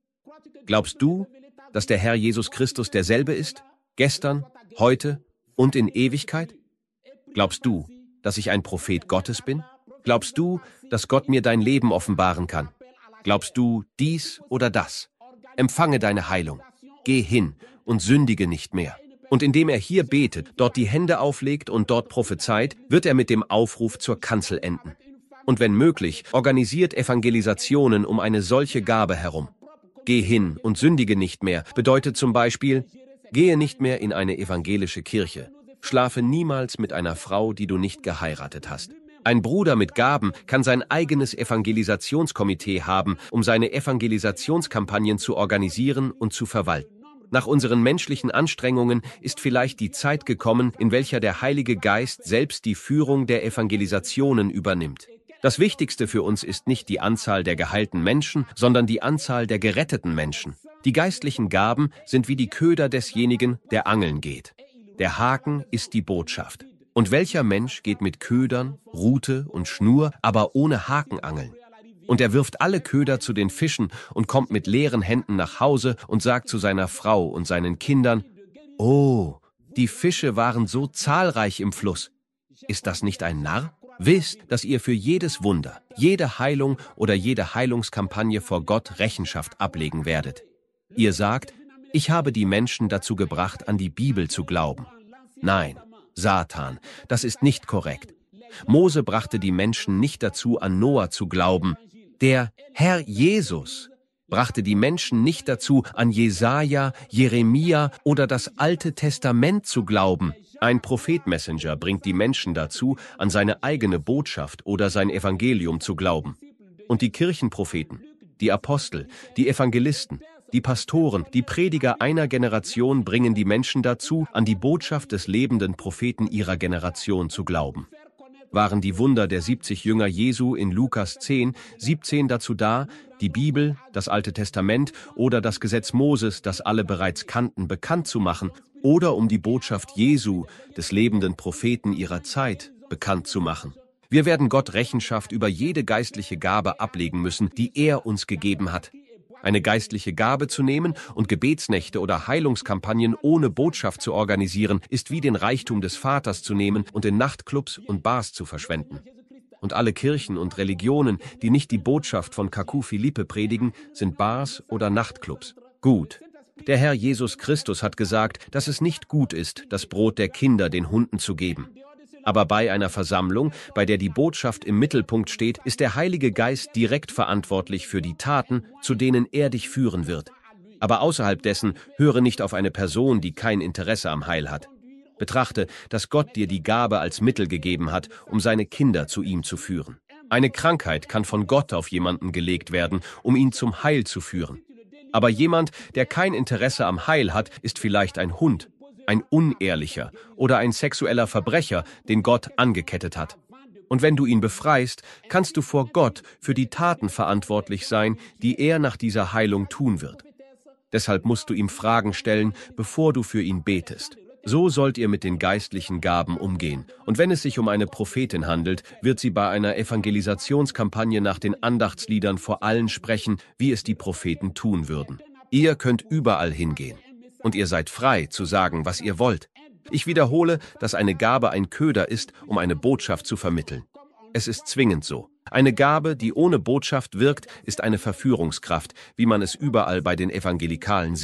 Glaubst du, dass der Herr Jesus Christus derselbe ist, gestern, heute und in Ewigkeit? Glaubst du, dass ich ein Prophet Gottes bin? Glaubst du, dass Gott mir dein Leben offenbaren kann? Glaubst du dies oder das? Empfange deine Heilung. Geh hin und sündige nicht mehr. Und indem er hier betet, dort die Hände auflegt und dort prophezeit, wird er mit dem Aufruf zur Kanzel enden. Und wenn möglich, organisiert Evangelisationen um eine solche Gabe herum. Geh hin und sündige nicht mehr bedeutet zum Beispiel, gehe nicht mehr in eine evangelische Kirche. Schlafe niemals mit einer Frau, die du nicht geheiratet hast. Ein Bruder mit Gaben kann sein eigenes Evangelisationskomitee haben, um seine Evangelisationskampagnen zu organisieren und zu verwalten. Nach unseren menschlichen Anstrengungen ist vielleicht die Zeit gekommen, in welcher der Heilige Geist selbst die Führung der Evangelisationen übernimmt. Das Wichtigste für uns ist nicht die Anzahl der geheilten Menschen, sondern die Anzahl der geretteten Menschen. Die geistlichen Gaben sind wie die Köder desjenigen, der angeln geht. Der Haken ist die Botschaft. Und welcher Mensch geht mit Ködern, Rute und Schnur, aber ohne Haken angeln? Und er wirft alle Köder zu den Fischen und kommt mit leeren Händen nach Hause und sagt zu seiner Frau und seinen Kindern, »Oh, die Fische waren so zahlreich im Fluss. Ist das nicht ein Narr? Wisst, dass ihr für jedes Wunder, jede Heilung oder jede Heilungskampagne vor Gott Rechenschaft ablegen werdet. Ihr sagt, ich habe die Menschen dazu gebracht, an die Bibel zu glauben. Nein, Satan, das ist nicht korrekt. Mose brachte die Menschen nicht dazu, an Noah zu glauben. Der Herr Jesus brachte die Menschen nicht dazu, an Jesaja, Jeremia oder das Alte Testament zu glauben. Ein Prophet-Messenger bringt die Menschen dazu, an seine eigene Botschaft oder sein Evangelium zu glauben. Und die Kirchenpropheten, die Apostel, die Evangelisten, die Pastoren, die Prediger einer Generation bringen die Menschen dazu, an die Botschaft des lebenden Propheten ihrer Generation zu glauben. Waren die Wunder der siebzig Jünger Jesu in Lukas zehn, siebzehn dazu da, die Bibel, das Alte Testament oder das Gesetz Moses, das alle bereits kannten, bekannt zu machen, oder um die Botschaft Jesu, des lebenden Propheten ihrer Zeit, bekannt zu machen? Wir werden Gott Rechenschaft über jede geistliche Gabe ablegen müssen, die er uns gegeben hat. Eine geistliche Gabe zu nehmen und Gebetsnächte oder Heilungskampagnen ohne Botschaft zu organisieren, ist wie den Reichtum des Vaters zu nehmen und in Nachtclubs und Bars zu verschwenden. Und alle Kirchen und Religionen, die nicht die Botschaft von Kaku Philippe predigen, sind Bars oder Nachtclubs. Gut. Der Herr Jesus Christus hat gesagt, dass es nicht gut ist, das Brot der Kinder den Hunden zu geben. Aber bei einer Versammlung, bei der die Botschaft im Mittelpunkt steht, ist der Heilige Geist direkt verantwortlich für die Taten, zu denen er dich führen wird. Aber außerhalb dessen höre nicht auf eine Person, die kein Interesse am Heil hat. Betrachte, dass Gott dir die Gabe als Mittel gegeben hat, um seine Kinder zu ihm zu führen. Eine Krankheit kann von Gott auf jemanden gelegt werden, um ihn zum Heil zu führen. Aber jemand, der kein Interesse am Heil hat, ist vielleicht ein Hund, ein Unehrlicher oder ein sexueller Verbrecher, den Gott angekettet hat. Und wenn du ihn befreist, kannst du vor Gott für die Taten verantwortlich sein, die er nach dieser Heilung tun wird. Deshalb musst du ihm Fragen stellen, bevor du für ihn betest. So sollt ihr mit den geistlichen Gaben umgehen. Und wenn es sich um eine Prophetin handelt, wird sie bei einer Evangelisationskampagne nach den Andachtsliedern vor allen sprechen, wie es die Propheten tun würden. Ihr könnt überall hingehen. Und ihr seid frei, zu sagen, was ihr wollt. Ich wiederhole, dass eine Gabe ein Köder ist, um eine Botschaft zu vermitteln. Es ist zwingend so. Eine Gabe, die ohne Botschaft wirkt, ist eine Verführungskraft, wie man es überall bei den Evangelikalen sieht.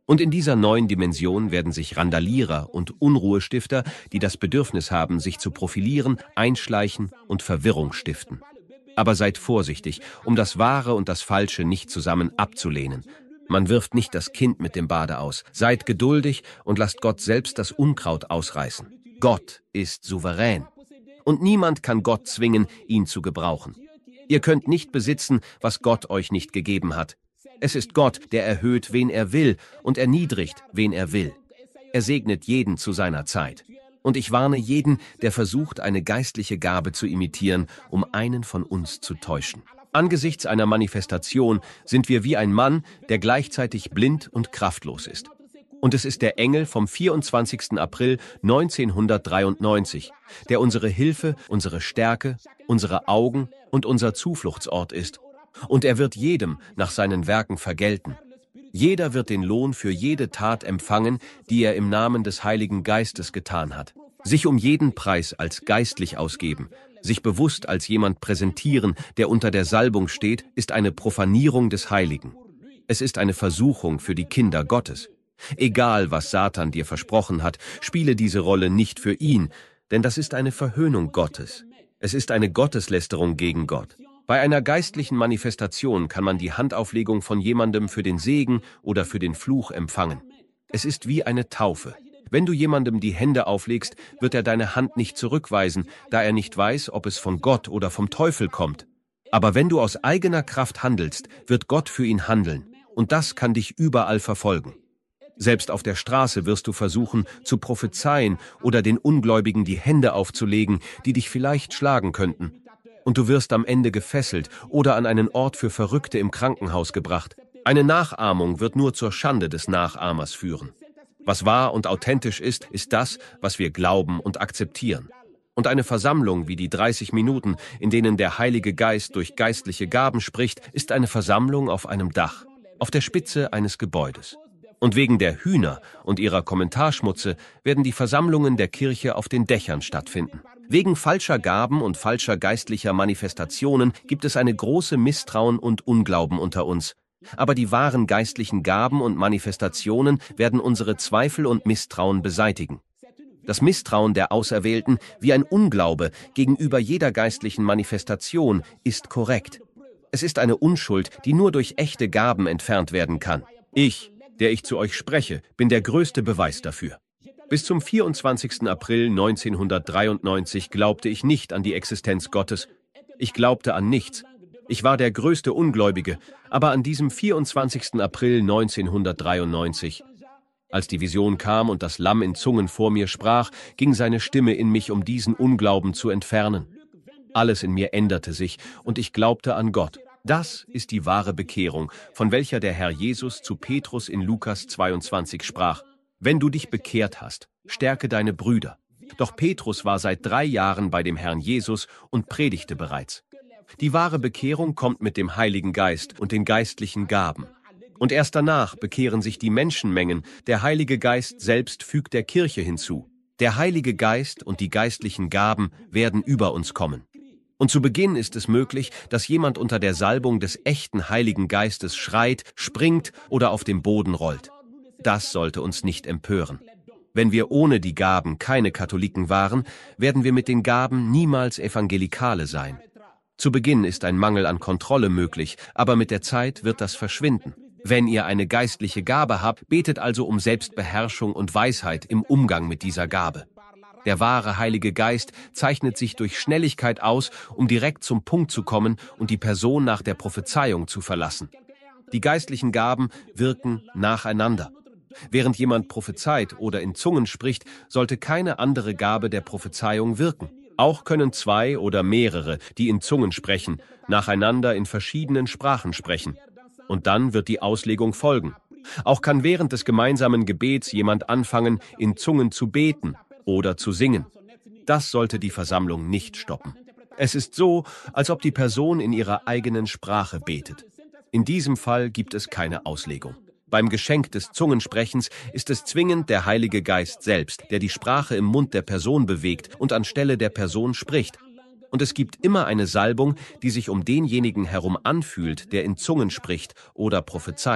Und in dieser neuen Dimension werden sich Randalierer und Unruhestifter, die das Bedürfnis haben, sich zu profilieren, einschleichen und Verwirrung stiften. Aber seid vorsichtig, um das Wahre und das Falsche nicht zusammen abzulehnen. Man wirft nicht das Kind mit dem Bade aus. Seid geduldig und lasst Gott selbst das Unkraut ausreißen. Gott ist souverän. Und niemand kann Gott zwingen, ihn zu gebrauchen. Ihr könnt nicht besitzen, was Gott euch nicht gegeben hat. Es ist Gott, der erhöht, wen er will, und erniedrigt, wen er will. Er segnet jeden zu seiner Zeit. Und ich warne jeden, der versucht, eine geistliche Gabe zu imitieren, um einen von uns zu täuschen. Angesichts einer Manifestation sind wir wie ein Mann, der gleichzeitig blind und kraftlos ist. Und es ist der Engel vom vierundzwanzigsten April neunzehnhundertdreiundneunzig, der unsere Hilfe, unsere Stärke, unsere Augen und unser Zufluchtsort ist. Und er wird jedem nach seinen Werken vergelten. Jeder wird den Lohn für jede Tat empfangen, die er im Namen des Heiligen Geistes getan hat. Sich um jeden Preis als geistlich ausgeben, sich bewusst als jemand präsentieren, der unter der Salbung steht, ist eine Profanierung des Heiligen. Es ist eine Versuchung für die Kinder Gottes. Egal, was Satan dir versprochen hat, spiele diese Rolle nicht für ihn, denn das ist eine Verhöhnung Gottes. Es ist eine Gotteslästerung gegen Gott. Bei einer geistlichen Manifestation kann man die Handauflegung von jemandem für den Segen oder für den Fluch empfangen. Es ist wie eine Taufe. Wenn du jemandem die Hände auflegst, wird er deine Hand nicht zurückweisen, da er nicht weiß, ob es von Gott oder vom Teufel kommt. Aber wenn du aus eigener Kraft handelst, wird Gott für ihn handeln. Und das kann dich überall verfolgen. Selbst auf der Straße wirst du versuchen, zu prophezeien oder den Ungläubigen die Hände aufzulegen, die dich vielleicht schlagen könnten. Und du wirst am Ende gefesselt oder an einen Ort für Verrückte im Krankenhaus gebracht. Eine Nachahmung wird nur zur Schande des Nachahmers führen. Was wahr und authentisch ist, ist das, was wir glauben und akzeptieren. Und eine Versammlung wie die dreißig Minuten, in denen der Heilige Geist durch geistliche Gaben spricht, ist eine Versammlung auf einem Dach, auf der Spitze eines Gebäudes. Und wegen der Hühner und ihrer Kommentarschmutze werden die Versammlungen der Kirche auf den Dächern stattfinden. Wegen falscher Gaben und falscher geistlicher Manifestationen gibt es eine große Misstrauen und Unglauben unter uns. Aber die wahren geistlichen Gaben und Manifestationen werden unsere Zweifel und Misstrauen beseitigen. Das Misstrauen der Auserwählten, wie ein Unglaube gegenüber jeder geistlichen Manifestation, ist korrekt. Es ist eine Unschuld, die nur durch echte Gaben entfernt werden kann. Ich, der ich zu euch spreche, bin der größte Beweis dafür. Bis zum vierundzwanzigsten April neunzehnhundertdreiundneunzig glaubte ich nicht an die Existenz Gottes. Ich glaubte an nichts. Ich war der größte Ungläubige, aber an diesem vierundzwanzigsten April neunzehnhundertdreiundneunzig, als die Vision kam und das Lamm in Zungen vor mir sprach, ging seine Stimme in mich, um diesen Unglauben zu entfernen. Alles in mir änderte sich und ich glaubte an Gott. Das ist die wahre Bekehrung, von welcher der Herr Jesus zu Petrus in Lukas zweiundzwanzig sprach. Wenn du dich bekehrt hast, stärke deine Brüder. Doch Petrus war seit drei Jahren bei dem Herrn Jesus und predigte bereits. Die wahre Bekehrung kommt mit dem Heiligen Geist und den geistlichen Gaben. Und erst danach bekehren sich die Menschenmengen. Der Heilige Geist selbst fügt der Kirche hinzu. Der Heilige Geist und die geistlichen Gaben werden über uns kommen. Und zu Beginn ist es möglich, dass jemand unter der Salbung des echten Heiligen Geistes schreit, springt oder auf dem Boden rollt. Das sollte uns nicht empören. Wenn wir ohne die Gaben keine Katholiken waren, werden wir mit den Gaben niemals Evangelikale sein. Zu Beginn ist ein Mangel an Kontrolle möglich, aber mit der Zeit wird das verschwinden. Wenn ihr eine geistliche Gabe habt, betet also um Selbstbeherrschung und Weisheit im Umgang mit dieser Gabe. Der wahre Heilige Geist zeichnet sich durch Schnelligkeit aus, um direkt zum Punkt zu kommen und die Person nach der Prophezeiung zu verlassen. Die geistlichen Gaben wirken nacheinander. Während jemand prophezeit oder in Zungen spricht, sollte keine andere Gabe der Prophezeiung wirken. Auch können zwei oder mehrere, die in Zungen sprechen, nacheinander in verschiedenen Sprachen sprechen. Und dann wird die Auslegung folgen. Auch kann während des gemeinsamen Gebets jemand anfangen, in Zungen zu beten oder zu singen. Das sollte die Versammlung nicht stoppen. Es ist so, als ob die Person in ihrer eigenen Sprache betet. In diesem Fall gibt es keine Auslegung. Beim Geschenk des Zungensprechens ist es zwingend der Heilige Geist selbst, der die Sprache im Mund der Person bewegt und anstelle der Person spricht. Und es gibt immer eine Salbung, die sich um denjenigen herum anfühlt, der in Zungen spricht oder prophezeit.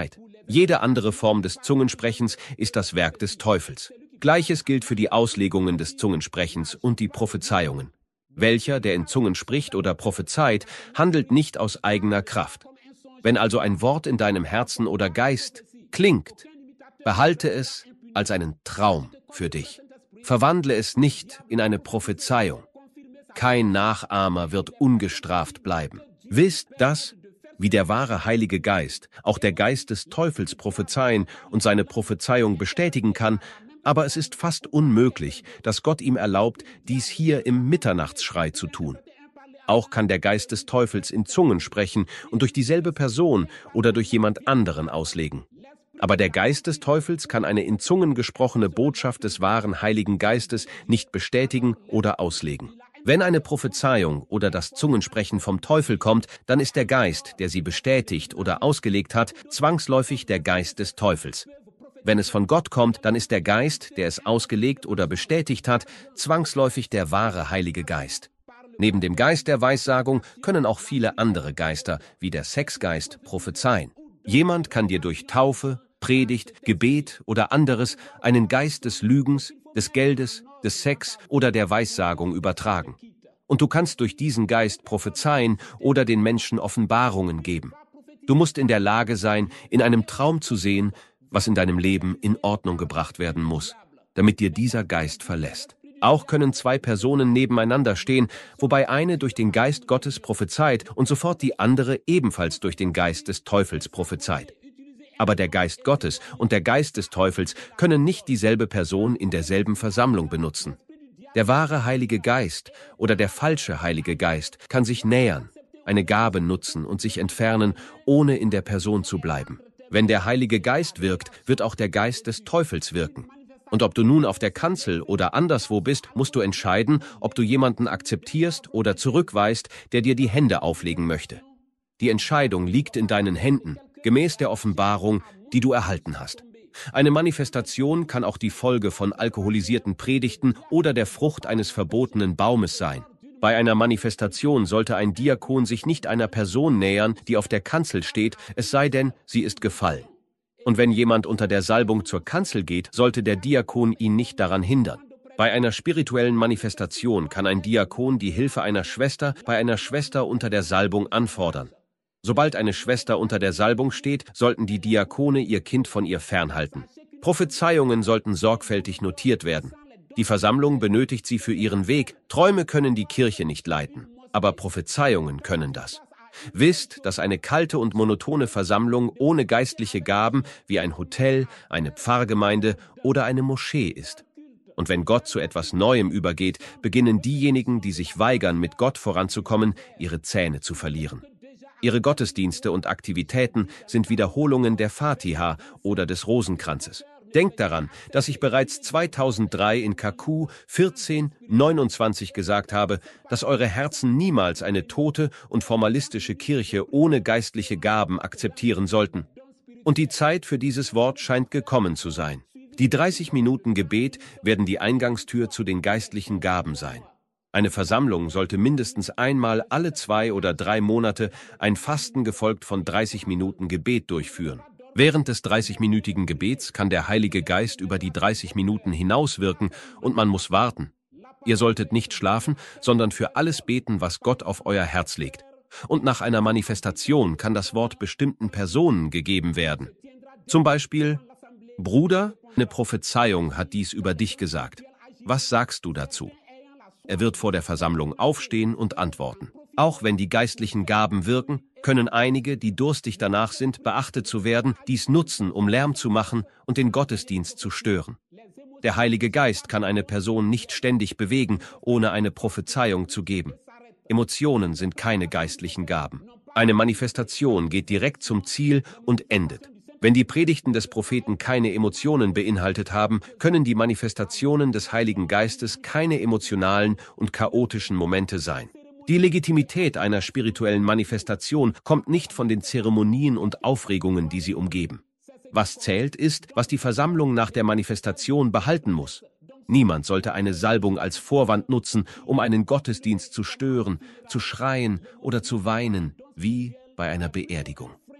Jede andere Form des Zungensprechens ist das Werk des Teufels. Gleiches gilt für die Auslegungen des Zungensprechens und die Prophezeiungen. Welcher, der in Zungen spricht oder prophezeit, handelt nicht aus eigener Kraft. Wenn also ein Wort in deinem Herzen oder Geist klingt, behalte es als einen Traum für dich. Verwandle es nicht in eine Prophezeiung. Kein Nachahmer wird ungestraft bleiben. Wisst, dass, wie der wahre Heilige Geist, auch der Geist des Teufels prophezeien und seine Prophezeiung bestätigen kann, aber es ist fast unmöglich, dass Gott ihm erlaubt, dies hier im Mitternachtsschrei zu tun. Auch kann der Geist des Teufels in Zungen sprechen und durch dieselbe Person oder durch jemand anderen auslegen. Aber der Geist des Teufels kann eine in Zungen gesprochene Botschaft des wahren Heiligen Geistes nicht bestätigen oder auslegen. Wenn eine Prophezeiung oder das Zungensprechen vom Teufel kommt, dann ist der Geist, der sie bestätigt oder ausgelegt hat, zwangsläufig der Geist des Teufels. Wenn es von Gott kommt, dann ist der Geist, der es ausgelegt oder bestätigt hat, zwangsläufig der wahre Heilige Geist. Neben dem Geist der Weissagung können auch viele andere Geister, wie der Sexgeist, prophezeien. Jemand kann dir durch Taufe, Predigt, Gebet oder anderes einen Geist des Lügens, des Geldes, des Sex oder der Weissagung übertragen. Und du kannst durch diesen Geist prophezeien oder den Menschen Offenbarungen geben. Du musst in der Lage sein, in einem Traum zu sehen, was in deinem Leben in Ordnung gebracht werden muss, damit dir dieser Geist verlässt. Auch können zwei Personen nebeneinander stehen, wobei eine durch den Geist Gottes prophezeit und sofort die andere ebenfalls durch den Geist des Teufels prophezeit. Aber der Geist Gottes und der Geist des Teufels können nicht dieselbe Person in derselben Versammlung benutzen. Der wahre Heilige Geist oder der falsche Heilige Geist kann sich nähern, eine Gabe nutzen und sich entfernen, ohne in der Person zu bleiben. Wenn der Heilige Geist wirkt, wird auch der Geist des Teufels wirken. Und ob du nun auf der Kanzel oder anderswo bist, musst du entscheiden, ob du jemanden akzeptierst oder zurückweist, der dir die Hände auflegen möchte. Die Entscheidung liegt in deinen Händen, gemäß der Offenbarung, die du erhalten hast. Eine Manifestation kann auch die Folge von alkoholisierten Predigten oder der Frucht eines verbotenen Baumes sein. Bei einer Manifestation sollte ein Diakon sich nicht einer Person nähern, die auf der Kanzel steht, es sei denn, sie ist gefallen. Und wenn jemand unter der Salbung zur Kanzel geht, sollte der Diakon ihn nicht daran hindern. Bei einer spirituellen Manifestation kann ein Diakon die Hilfe einer Schwester bei einer Schwester unter der Salbung anfordern. Sobald eine Schwester unter der Salbung steht, sollten die Diakone ihr Kind von ihr fernhalten. Prophezeiungen sollten sorgfältig notiert werden. Die Versammlung benötigt sie für ihren Weg. Träume können die Kirche nicht leiten, aber Prophezeiungen können das. Wisst, dass eine kalte und monotone Versammlung ohne geistliche Gaben wie ein Hotel, eine Pfarrgemeinde oder eine Moschee ist. Und wenn Gott zu etwas Neuem übergeht, beginnen diejenigen, die sich weigern, mit Gott voranzukommen, ihre Zähne zu verlieren. Ihre Gottesdienste und Aktivitäten sind Wiederholungen der Fatiha oder des Rosenkranzes. Denkt daran, dass ich bereits zweitausenddrei in K Q vierzehn neunundzwanzig gesagt habe, dass eure Herzen niemals eine tote und formalistische Kirche ohne geistliche Gaben akzeptieren sollten. Und die Zeit für dieses Wort scheint gekommen zu sein. Die dreißig Minuten Gebet werden die Eingangstür zu den geistlichen Gaben sein. Eine Versammlung sollte mindestens einmal alle zwei oder drei Monate ein Fasten gefolgt von dreißig Minuten Gebet durchführen. Während des dreißigminütigen Gebets kann der Heilige Geist über die dreißig Minuten hinauswirken und man muss warten. Ihr solltet nicht schlafen, sondern für alles beten, was Gott auf euer Herz legt. Und nach einer Manifestation kann das Wort bestimmten Personen gegeben werden. Zum Beispiel, Bruder, eine Prophezeiung hat dies über dich gesagt. Was sagst du dazu? Er wird vor der Versammlung aufstehen und antworten. Auch wenn die geistlichen Gaben wirken, können einige, die durstig danach sind, beachtet zu werden, dies nutzen, um Lärm zu machen und den Gottesdienst zu stören. Der Heilige Geist kann eine Person nicht ständig bewegen, ohne eine Prophezeiung zu geben. Emotionen sind keine geistlichen Gaben. Eine Manifestation geht direkt zum Ziel und endet. Wenn die Predigten des Propheten keine Emotionen beinhaltet haben, können die Manifestationen des Heiligen Geistes keine emotionalen und chaotischen Momente sein. Die Legitimität einer spirituellen Manifestation kommt nicht von den Zeremonien und Aufregungen, die sie umgeben. Was zählt ist, was die Versammlung nach der Manifestation behalten muss. Niemand sollte eine Salbung als Vorwand nutzen, um einen Gottesdienst zu stören, zu schreien oder zu weinen, wie bei einer Beerdigung.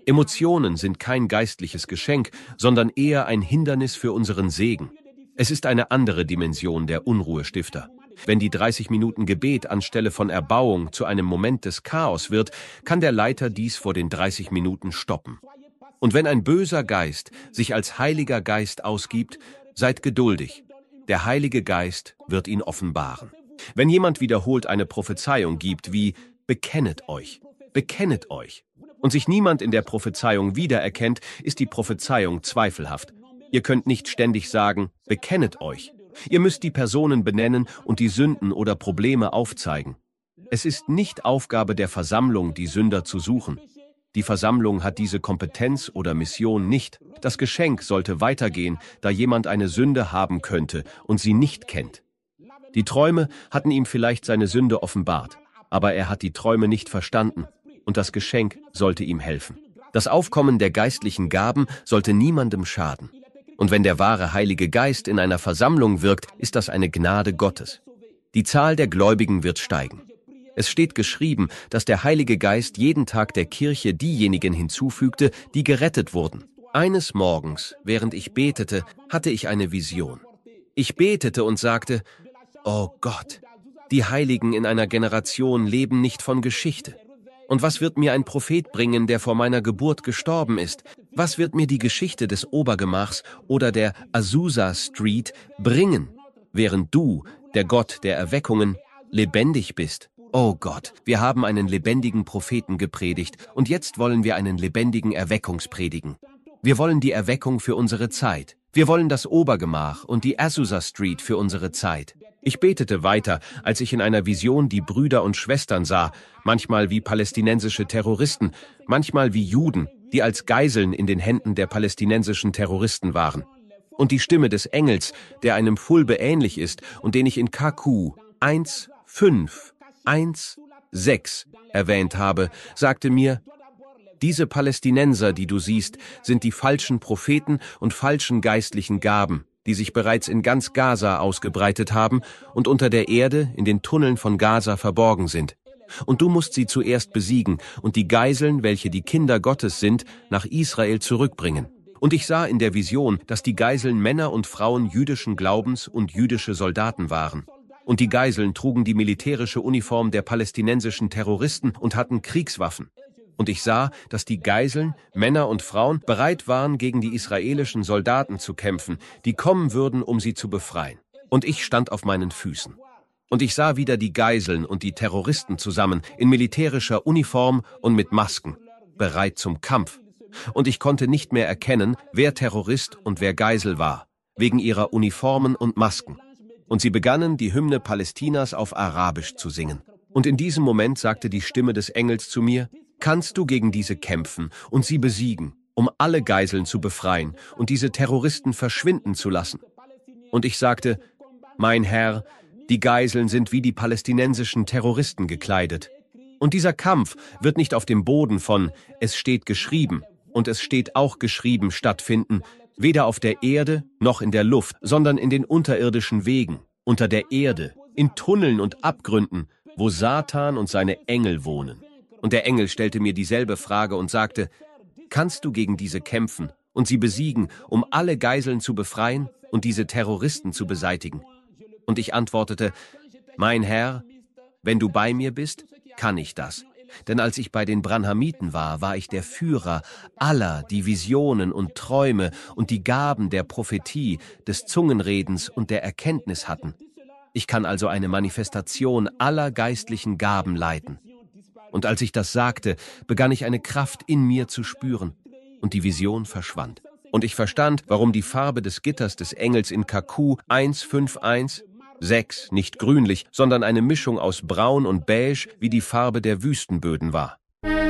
Emotionen sind kein geistliches Geschenk, sondern eher ein Hindernis für unseren Segen. Es ist eine andere Dimension der Unruhestifter. Wenn die dreißig Minuten Gebet anstelle von Erbauung zu einem Moment des Chaos wird, kann der Leiter dies vor den dreißig Minuten stoppen. Und wenn ein böser Geist sich als Heiliger Geist ausgibt, seid geduldig. Der Heilige Geist wird ihn offenbaren. Wenn jemand wiederholt eine Prophezeiung gibt wie »Bekennet euch«, »Bekennet euch« und sich niemand in der Prophezeiung wiedererkennt, ist die Prophezeiung zweifelhaft. Ihr könnt nicht ständig sagen »Bekennet euch«. Ihr müsst die Personen benennen und die Sünden oder Probleme aufzeigen. Es ist nicht Aufgabe der Versammlung, die Sünder zu suchen. Die Versammlung hat diese Kompetenz oder Mission nicht. Das Geschenk sollte weitergehen, da jemand eine Sünde haben könnte und sie nicht kennt. Die Träume hatten ihm vielleicht seine Sünde offenbart, aber er hat die Träume nicht verstanden und das Geschenk sollte ihm helfen. Das Aufkommen der geistlichen Gaben sollte niemandem schaden. Und wenn der wahre Heilige Geist in einer Versammlung wirkt, ist das eine Gnade Gottes. Die Zahl der Gläubigen wird steigen. Es steht geschrieben, dass der Heilige Geist jeden Tag der Kirche diejenigen hinzufügte, die gerettet wurden. Eines Morgens, während ich betete, hatte ich eine Vision. Ich betete und sagte, »Oh Gott, die Heiligen in einer Generation leben nicht von Geschichte. Und was wird mir ein Prophet bringen, der vor meiner Geburt gestorben ist? Was wird mir die Geschichte des Obergemachs oder der Azusa Street bringen, während du, der Gott der Erweckungen, lebendig bist? Oh Gott, wir haben einen lebendigen Propheten gepredigt und jetzt wollen wir einen lebendigen Erweckungspredigen. Wir wollen die Erweckung für unsere Zeit. Wir wollen das Obergemach und die Azusa Street für unsere Zeit. Ich betete weiter, als ich in einer Vision die Brüder und Schwestern sah, manchmal wie palästinensische Terroristen, manchmal wie Juden, die als Geiseln in den Händen der palästinensischen Terroristen waren. Und die Stimme des Engels, der einem Fulbe ähnlich ist und den ich in K Q eins fünf eins sechs erwähnt habe, sagte mir, diese Palästinenser, die du siehst, sind die falschen Propheten und falschen geistlichen Gaben, die sich bereits in ganz Gaza ausgebreitet haben und unter der Erde in den Tunneln von Gaza verborgen sind. Und du musst sie zuerst besiegen und die Geiseln, welche die Kinder Gottes sind, nach Israel zurückbringen. Und ich sah in der Vision, dass die Geiseln Männer und Frauen jüdischen Glaubens und jüdische Soldaten waren. Und die Geiseln trugen die militärische Uniform der palästinensischen Terroristen und hatten Kriegswaffen. Und ich sah, dass die Geiseln, Männer und Frauen, bereit waren, gegen die israelischen Soldaten zu kämpfen, die kommen würden, um sie zu befreien. Und ich stand auf meinen Füßen. Und ich sah wieder die Geiseln und die Terroristen zusammen, in militärischer Uniform und mit Masken, bereit zum Kampf. Und ich konnte nicht mehr erkennen, wer Terrorist und wer Geisel war, wegen ihrer Uniformen und Masken. Und sie begannen, die Hymne Palästinas auf Arabisch zu singen. Und in diesem Moment sagte die Stimme des Engels zu mir, kannst du gegen diese kämpfen und sie besiegen, um alle Geiseln zu befreien und diese Terroristen verschwinden zu lassen? Und ich sagte, mein Herr, die Geiseln sind wie die palästinensischen Terroristen gekleidet. Und dieser Kampf wird nicht auf dem Boden von »Es steht geschrieben« und »Es steht auch geschrieben« stattfinden, weder auf der Erde noch in der Luft, sondern in den unterirdischen Wegen, unter der Erde, in Tunneln und Abgründen, wo Satan und seine Engel wohnen. Und der Engel stellte mir dieselbe Frage und sagte, kannst du gegen diese kämpfen und sie besiegen, um alle Geiseln zu befreien und diese Terroristen zu beseitigen? Und ich antwortete, mein Herr, wenn du bei mir bist, kann ich das. Denn als ich bei den Branhamiten war, war ich der Führer aller, die Visionen und Träume und die Gaben der Prophetie, des Zungenredens und der Erkenntnis hatten. Ich kann also eine Manifestation aller geistlichen Gaben leiten. Und als ich das sagte, begann ich eine Kraft in mir zu spüren, und die Vision verschwand. Und ich verstand, warum die Farbe des Gitters des Engels in K Q eins fünf eins sechs nicht grünlich, sondern eine Mischung aus Braun und Beige wie die Farbe der Wüstenböden war.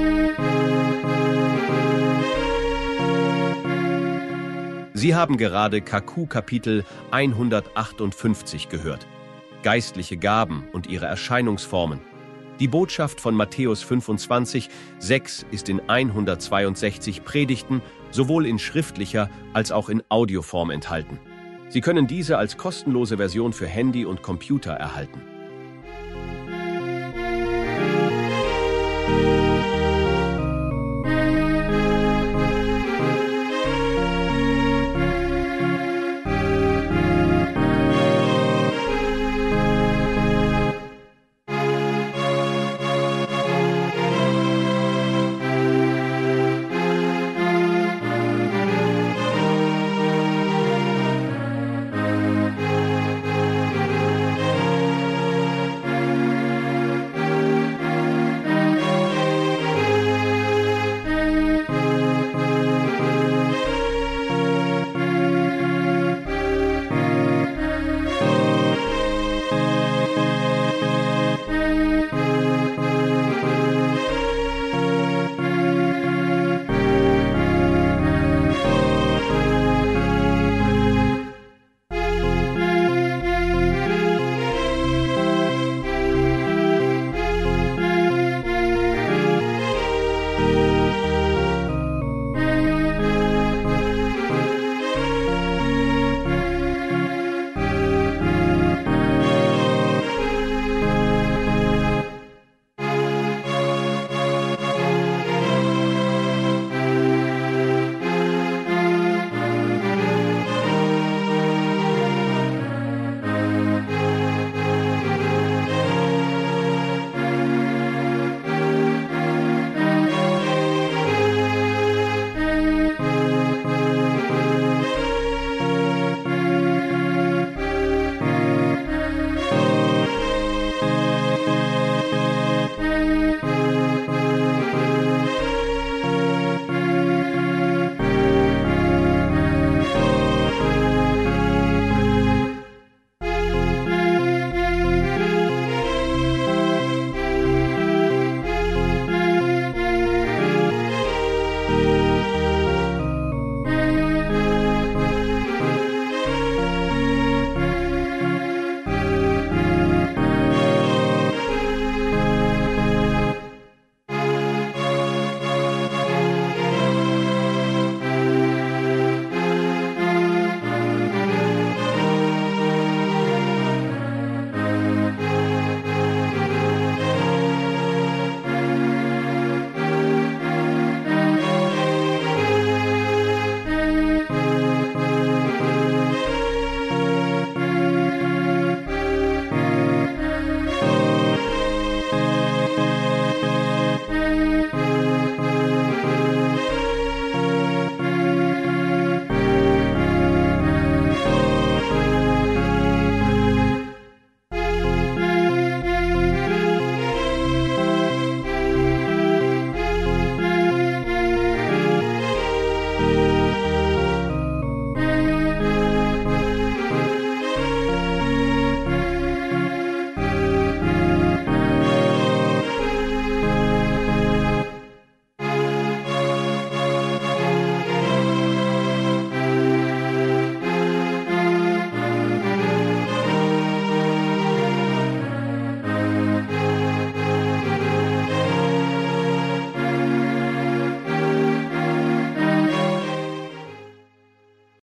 Sie haben gerade K Q Kapitel hundertachtundfünfzig gehört. Geistliche Gaben und ihre Erscheinungsformen. Die Botschaft von Matthäus fünfundzwanzig, sechs ist in hundertzweiundsechzig Predigten sowohl in schriftlicher als auch in Audioform enthalten. Sie können diese als kostenlose Version für Handy und Computer erhalten.